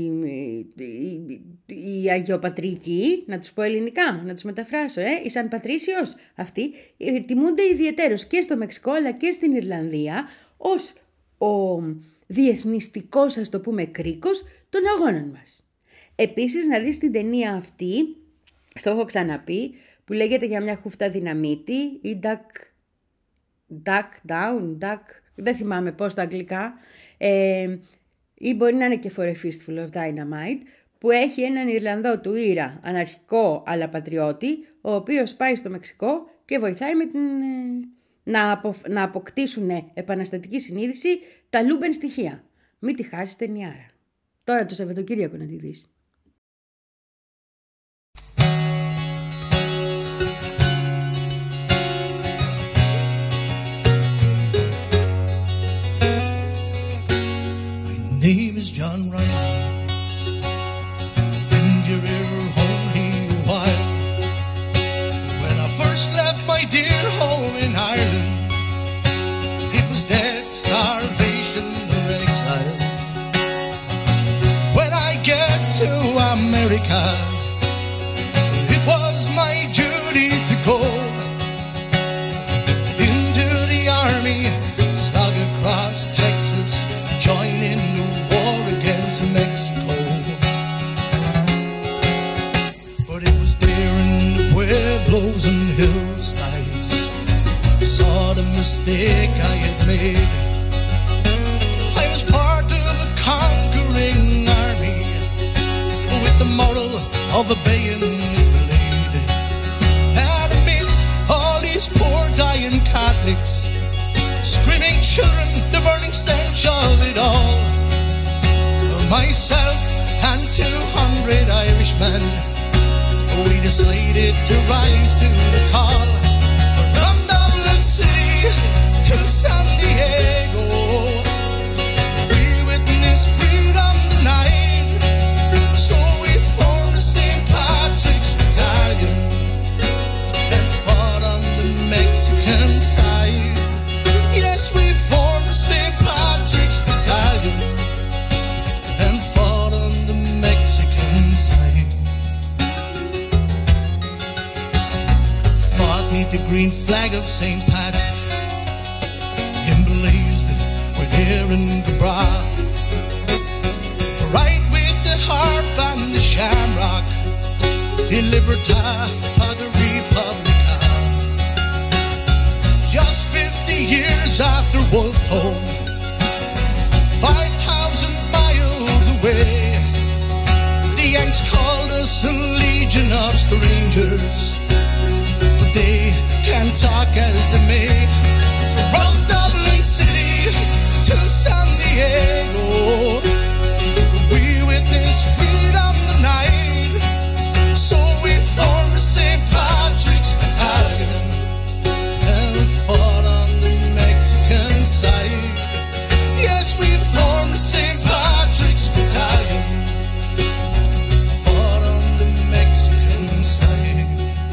η, η, η Αγιοπατρίκοι, να τους πω ελληνικά, να τους μεταφράσω, ε, η Σαν Πατρίσιος αυτοί, τιμούνται ιδιαιτέρως και στο Μεξικό αλλά και στην Ιρλανδία ως ο διεθνιστικός, ας το πούμε, κρίκος των αγώνων μας. Επίσης να δεις την ταινία αυτή, στο έχω ξαναπεί, που λέγεται για μια χούφτα δυναμίτη ή duck, duck down, duck, δεν θυμάμαι πώς τα αγγλικά, ε, ή μπορεί να είναι και for a fistful of dynamite, που έχει έναν Ιρλανδό του Ήρα, αναρχικό αλλά πατριώτη, ο οποίος πάει στο Μεξικό και βοηθάει με την, ε, να, απο, να αποκτήσουν επαναστατική συνείδηση τα Λούμπεν στοιχεία. Μην τη χάσεις ταινιάρα. Τώρα το Σαββατοκύριακο να τη δεις. Name is John Ryan. Been your ever only while. When I first left my dear home in Ireland, it was death, starvation, or exile. When I get to America, it was my duty to go into the army, slug across Texas, join in the war against Mexico. But it was there in the pueblos and hillsides I saw the mistake I had made. I was part of a conquering army with the moral of obeying its blade. And amidst all these poor dying Catholics, screaming children, the burning stench of it all, myself and two hundred Irishmen, we decided to rise to the call. From Dublin City to San Diego, we witnessed freedom tonight. So we formed the Saint Patrick's Battalion and fought on the Mexican side. Yes, we formed the Saint Patrick's Battalion and fought on the Mexican side. Fought neath the green flag of Saint Patrick, emblazed with hair and the bra. Right with the harp and the shamrock, in libertad of the Republica. Just fifty years after Wolf Told, five thousand miles away, the Yanks called us a legion of strangers, but they can't talk as they may. From Dublin City to San Diego, we witnessed freedom tonight. So we formed the Saint Patrick's Battalion and fought on the Mexican side. Yes, we formed the Saint Patrick's Battalion, fought on the Mexican side.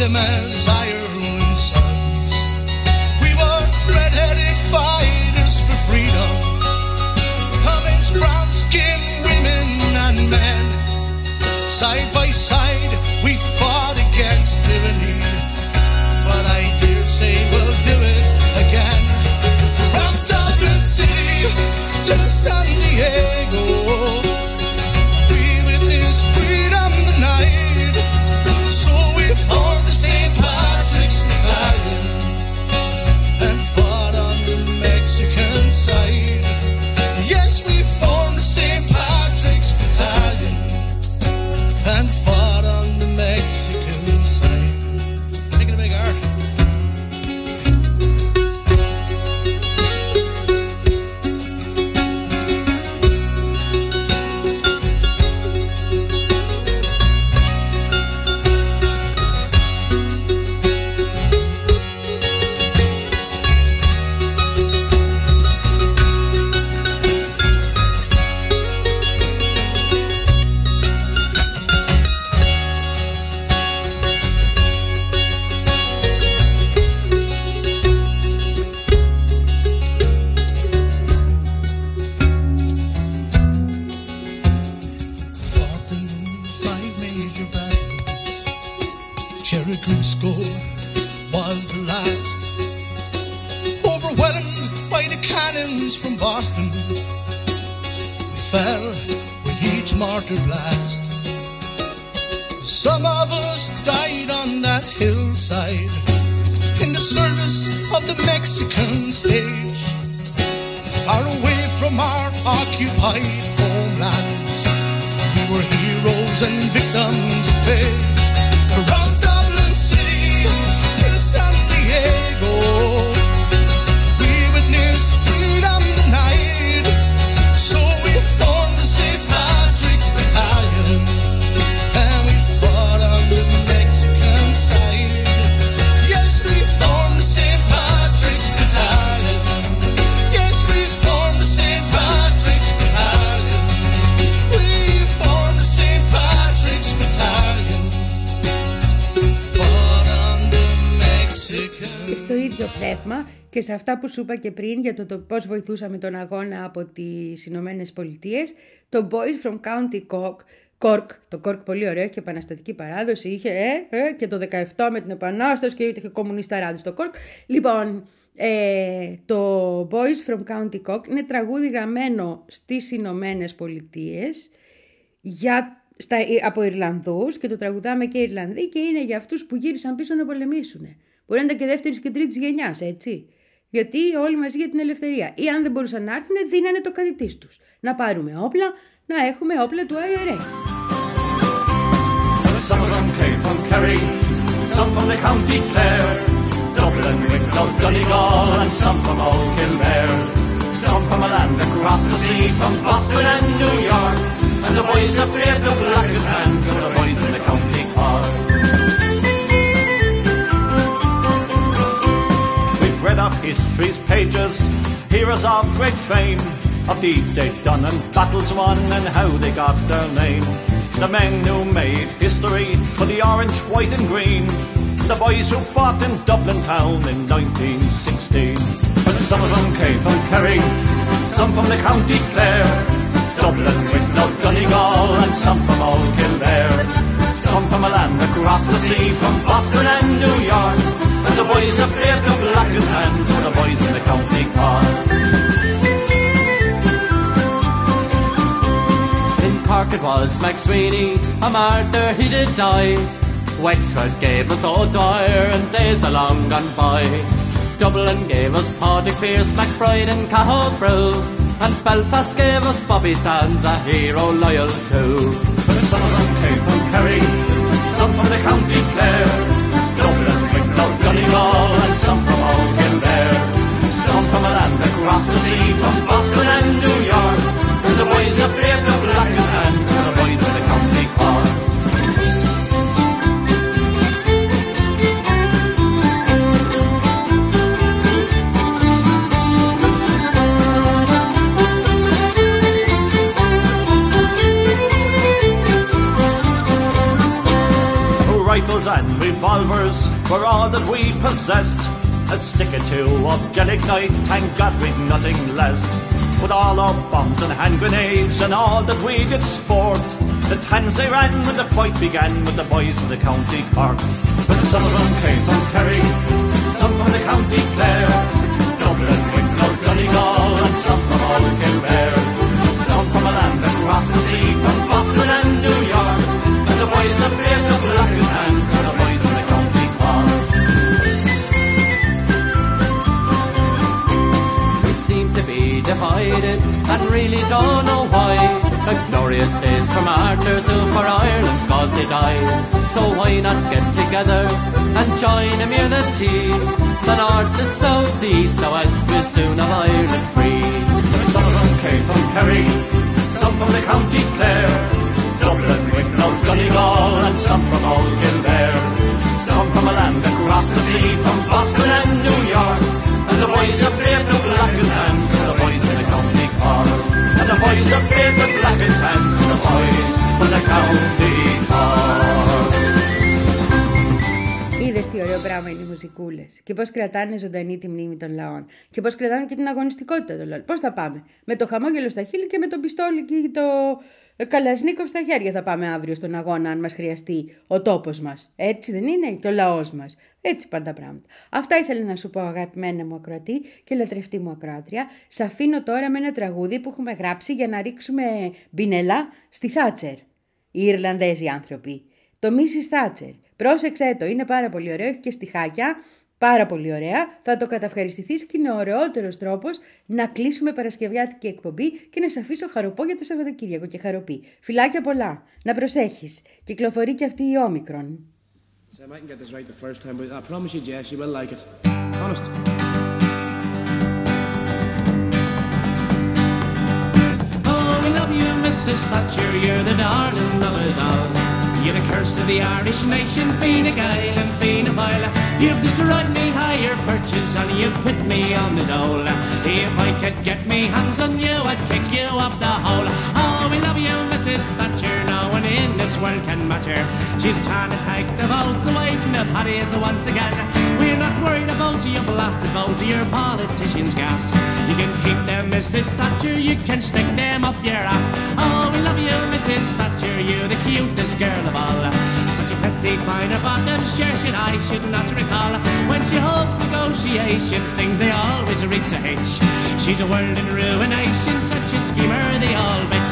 them as Ireland's sons. We were red-headed fighters for freedom, amongst brown-skinned women and men. Side by side, we fought against tyranny, but I dare say we'll do it again. From Dublin City to San Diego, we witnessed freedom tonight. So we formed the Saint Patrick's Battalion and fought on the Mexican side. Yes, we formed the Saint Patrick's Battalion and fought on the Mexican side. Make it a big R. Churubusco was the last, overwhelmed by the cannons from Boston. We fell with each mortar blast. Some of us died on that hillside in the service of the Mexican state, far away from our occupied homelands. We were heroes and victims of fate. From Dublin City to San Diego, we witnessed freedom tonight. So we formed the Saint Patrick's Battalion and we fought on the Mexican side. Yes, we formed the Saint Patrick's Battalion. Yes, we formed the Saint Patrick's Battalion. We formed the Saint Patrick's Battalion. Στο ίδιο πνεύμα και σε αυτά που σου είπα και πριν για το, το πώς βοηθούσαμε τον αγώνα από τις Ηνωμένες Πολιτείες, το Boys from County Cork, Cork, το Cork πολύ ωραίο και επαναστατική παράδοση, είχε ε, ε, και το δεκαεπτά με την Επανάσταση και είχε κομμουνισταράδες στο Cork. Λοιπόν, ε, το Boys from County Cork είναι τραγούδι γραμμένο στις Ηνωμένες Πολιτείες για Στα, από Ιρλανδούς και το τραγουδάμε και Ιρλανδοί και είναι για αυτούς που γύρισαν πίσω να πολεμήσουν. Μπορεί να ήταν και δεύτερης και τρίτης γενιάς, έτσι. Γιατί όλοι μαζί για την ελευθερία. Ή αν δεν μπορούσαν να έρθουν, δίνανε το κάτι της τους. Να πάρουμε όπλα, να έχουμε όπλα του άι αρ έι. Some of them came from Kerry, some from the County Clare, Dublin, Wicklow, Donegal, and some from Old Kildare. Some from a land across the sea, from Boston and New York. And the boys that brave the black hands are the boys in the County Cork. We've read off history's pages, heroes of great fame, of deeds they've done and battles won and how they got their name. The men who made history for the orange, white and green, the boys who fought in Dublin town in nineteen sixteen. But some of them came from Kerry, some from the County Clare, Dublin, Wicklow, Donegal, and some from Old Kildare. Some from a land across the sea, from Boston and New York. And the boys that brave the black hands were the boys in the County Cork. In Cork it was McSweeney, a martyr he did die. Wexford gave us O'Dwyer and days are long gone by. Dublin gave us Padraig Pearse, McBride and Cathal Brew. And Belfast gave us Bobby Sands, a hero loyal too. But some of them came from Kerry, some from the County Clare, Dublin, Wicklow, Donegal, and some from Old Kildare. Some from a land across the sea, from Boston and New York. And the boys that brave the black hands are the boys in the County Cork. rifles and revolvers were all that we possessed. A stick or two of gelignite, thank God we'd nothing less. With all our bombs and hand grenades and all that we did sport, the hands they ran when the fight began with the boys in the County Cork. But some of them came from Kerry, some from the County Clare, Dublin, Wicklow, Donegal, and some from Old Kildare. Some from a land across the sea, from Boston and New York, and the boys that played the Black and Hands and the boys in the County Cork. We seem to be divided and really don't know why. The glorious days for martyrs who for Ireland's cause they died. So why not get together and join a unity? The north, the south, the east, the west will soon have Ireland free. But some of them came from Kerry, some from the County Clare, Dublin, Wicklow, Donegal, and some from Old Kildare. Some from a land across the sea, from Boston and New York, and the boys that played the Black and Hands and the boys in the County Cork. And the boys that played the Black and Hands and the boys in the County Cork. Είδες τι ωραίο πράγμα είναι οι μουσικούλες και πώς κρατάνε ζωντανή τη μνήμη των λαών και πώς κρατάνε και την αγωνιστικότητα των λαών. Πώς θα πάμε? Με το χαμόγελο στα χείλη και με το πιστόλι και το Καλασνίκοφ στα χέρια θα πάμε αύριο στον αγώνα αν μας χρειαστεί ο τόπος μας. Έτσι δεν είναι? Και ο λαός μας. Έτσι πάντα πράγματα. Αυτά ήθελα να σου πω, αγαπημένα μου ακροατή και λατρευτή μου ακροάτρια. Σ' αφήνω τώρα με ένα τραγούδι που έχουμε γράψει για να ρίξουμε μπινελά στη Θάτσερ. Οι Ιρλανδέζοι άνθρωποι. Το μίσις Θάτσερ. Πρόσεξε το, είναι πάρα πολύ ωραίο, έχει και στιχάκια, πάρα πολύ ωραία. Θα το καταυχαριστηθείς και είναι ο ωραιότερος τρόπος να κλείσουμε παρασκευιάτικη εκπομπή και να σε αφήσω χαροπό για το Σαββατοκύριακο και χαροπή. Φιλάκια πολλά, να προσέχεις. Κυκλοφορεί και αυτή η Όμικρον. So I mightn't get this right the first time, but I promise you, Jess, you will like it. Honest. Oh, we love you, Missus Thatcher, you're the darling of us all. You're the curse of the Irish nation, Fine Gael and Fianna Fáil. You've destroyed me higher perches and you've put me on the dole. If I could get me hands on you, I'd kick you up the hole. Oh, we love you, Missus Thatcher, no one in this world can match her. She's trying to take the votes away from the Paddies once again. We're not worried about your blasted vote, your politicians' gas. You can keep them, Missus Thatcher, you can stick them up your ass. Oh, we love you, Missus Thatcher, you're the cutest girl of all. Such a pretty finer bottom, sure should I should not recall. When she holds negotiations, things they always reach a hitch. She's a world in ruination, such a schemer, the all bitch.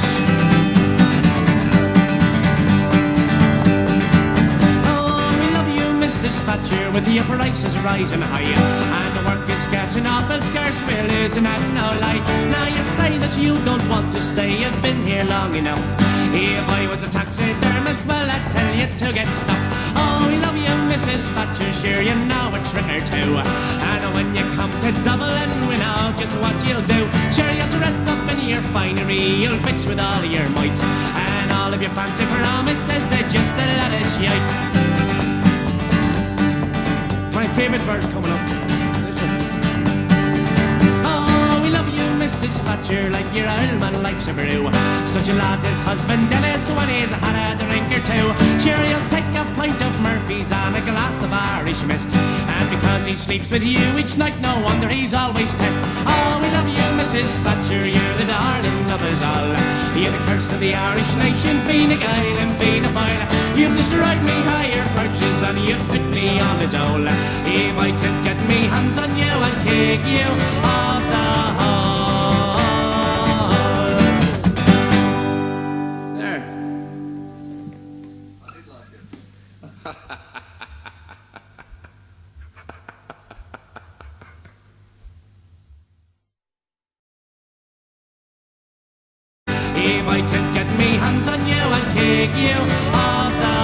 Missus Thatcher, with the prices rising high and the work is getting awful scarce, well, isn't that's no lie. Now you say that you don't want to stay, you've been here long enough. If I was a taxidermist, well, I'd tell you to get stuffed. Oh, we love you, Missus Thatcher, sure you know a trick or two. And when you come to Dublin, we know just what you'll do. Sure, you'll dress up in your finery, you'll bitch with all of your might, and all of your fancy promises are just a lot of shite. My favourite verse coming up. Oh, we love you, Missus Thatcher, like your old man likes a brew. Such a lad is husband Dennis when he's had a drink or two. Sure, he'll take a pint of Murphy's and a glass of Irish mist. And because he sleeps with you each night, no wonder he's always pissed. Oh, we love you, Missus Thatcher, you're the darling of us all. You're the curse of the Irish nation, Fine Gael and Fianna Fáil. You've destroyed me higher perches and you've put me on the dole. If I could get me hands on you, I'd kick you off the hole. There. If I could get me hands on you, I'd kick you off the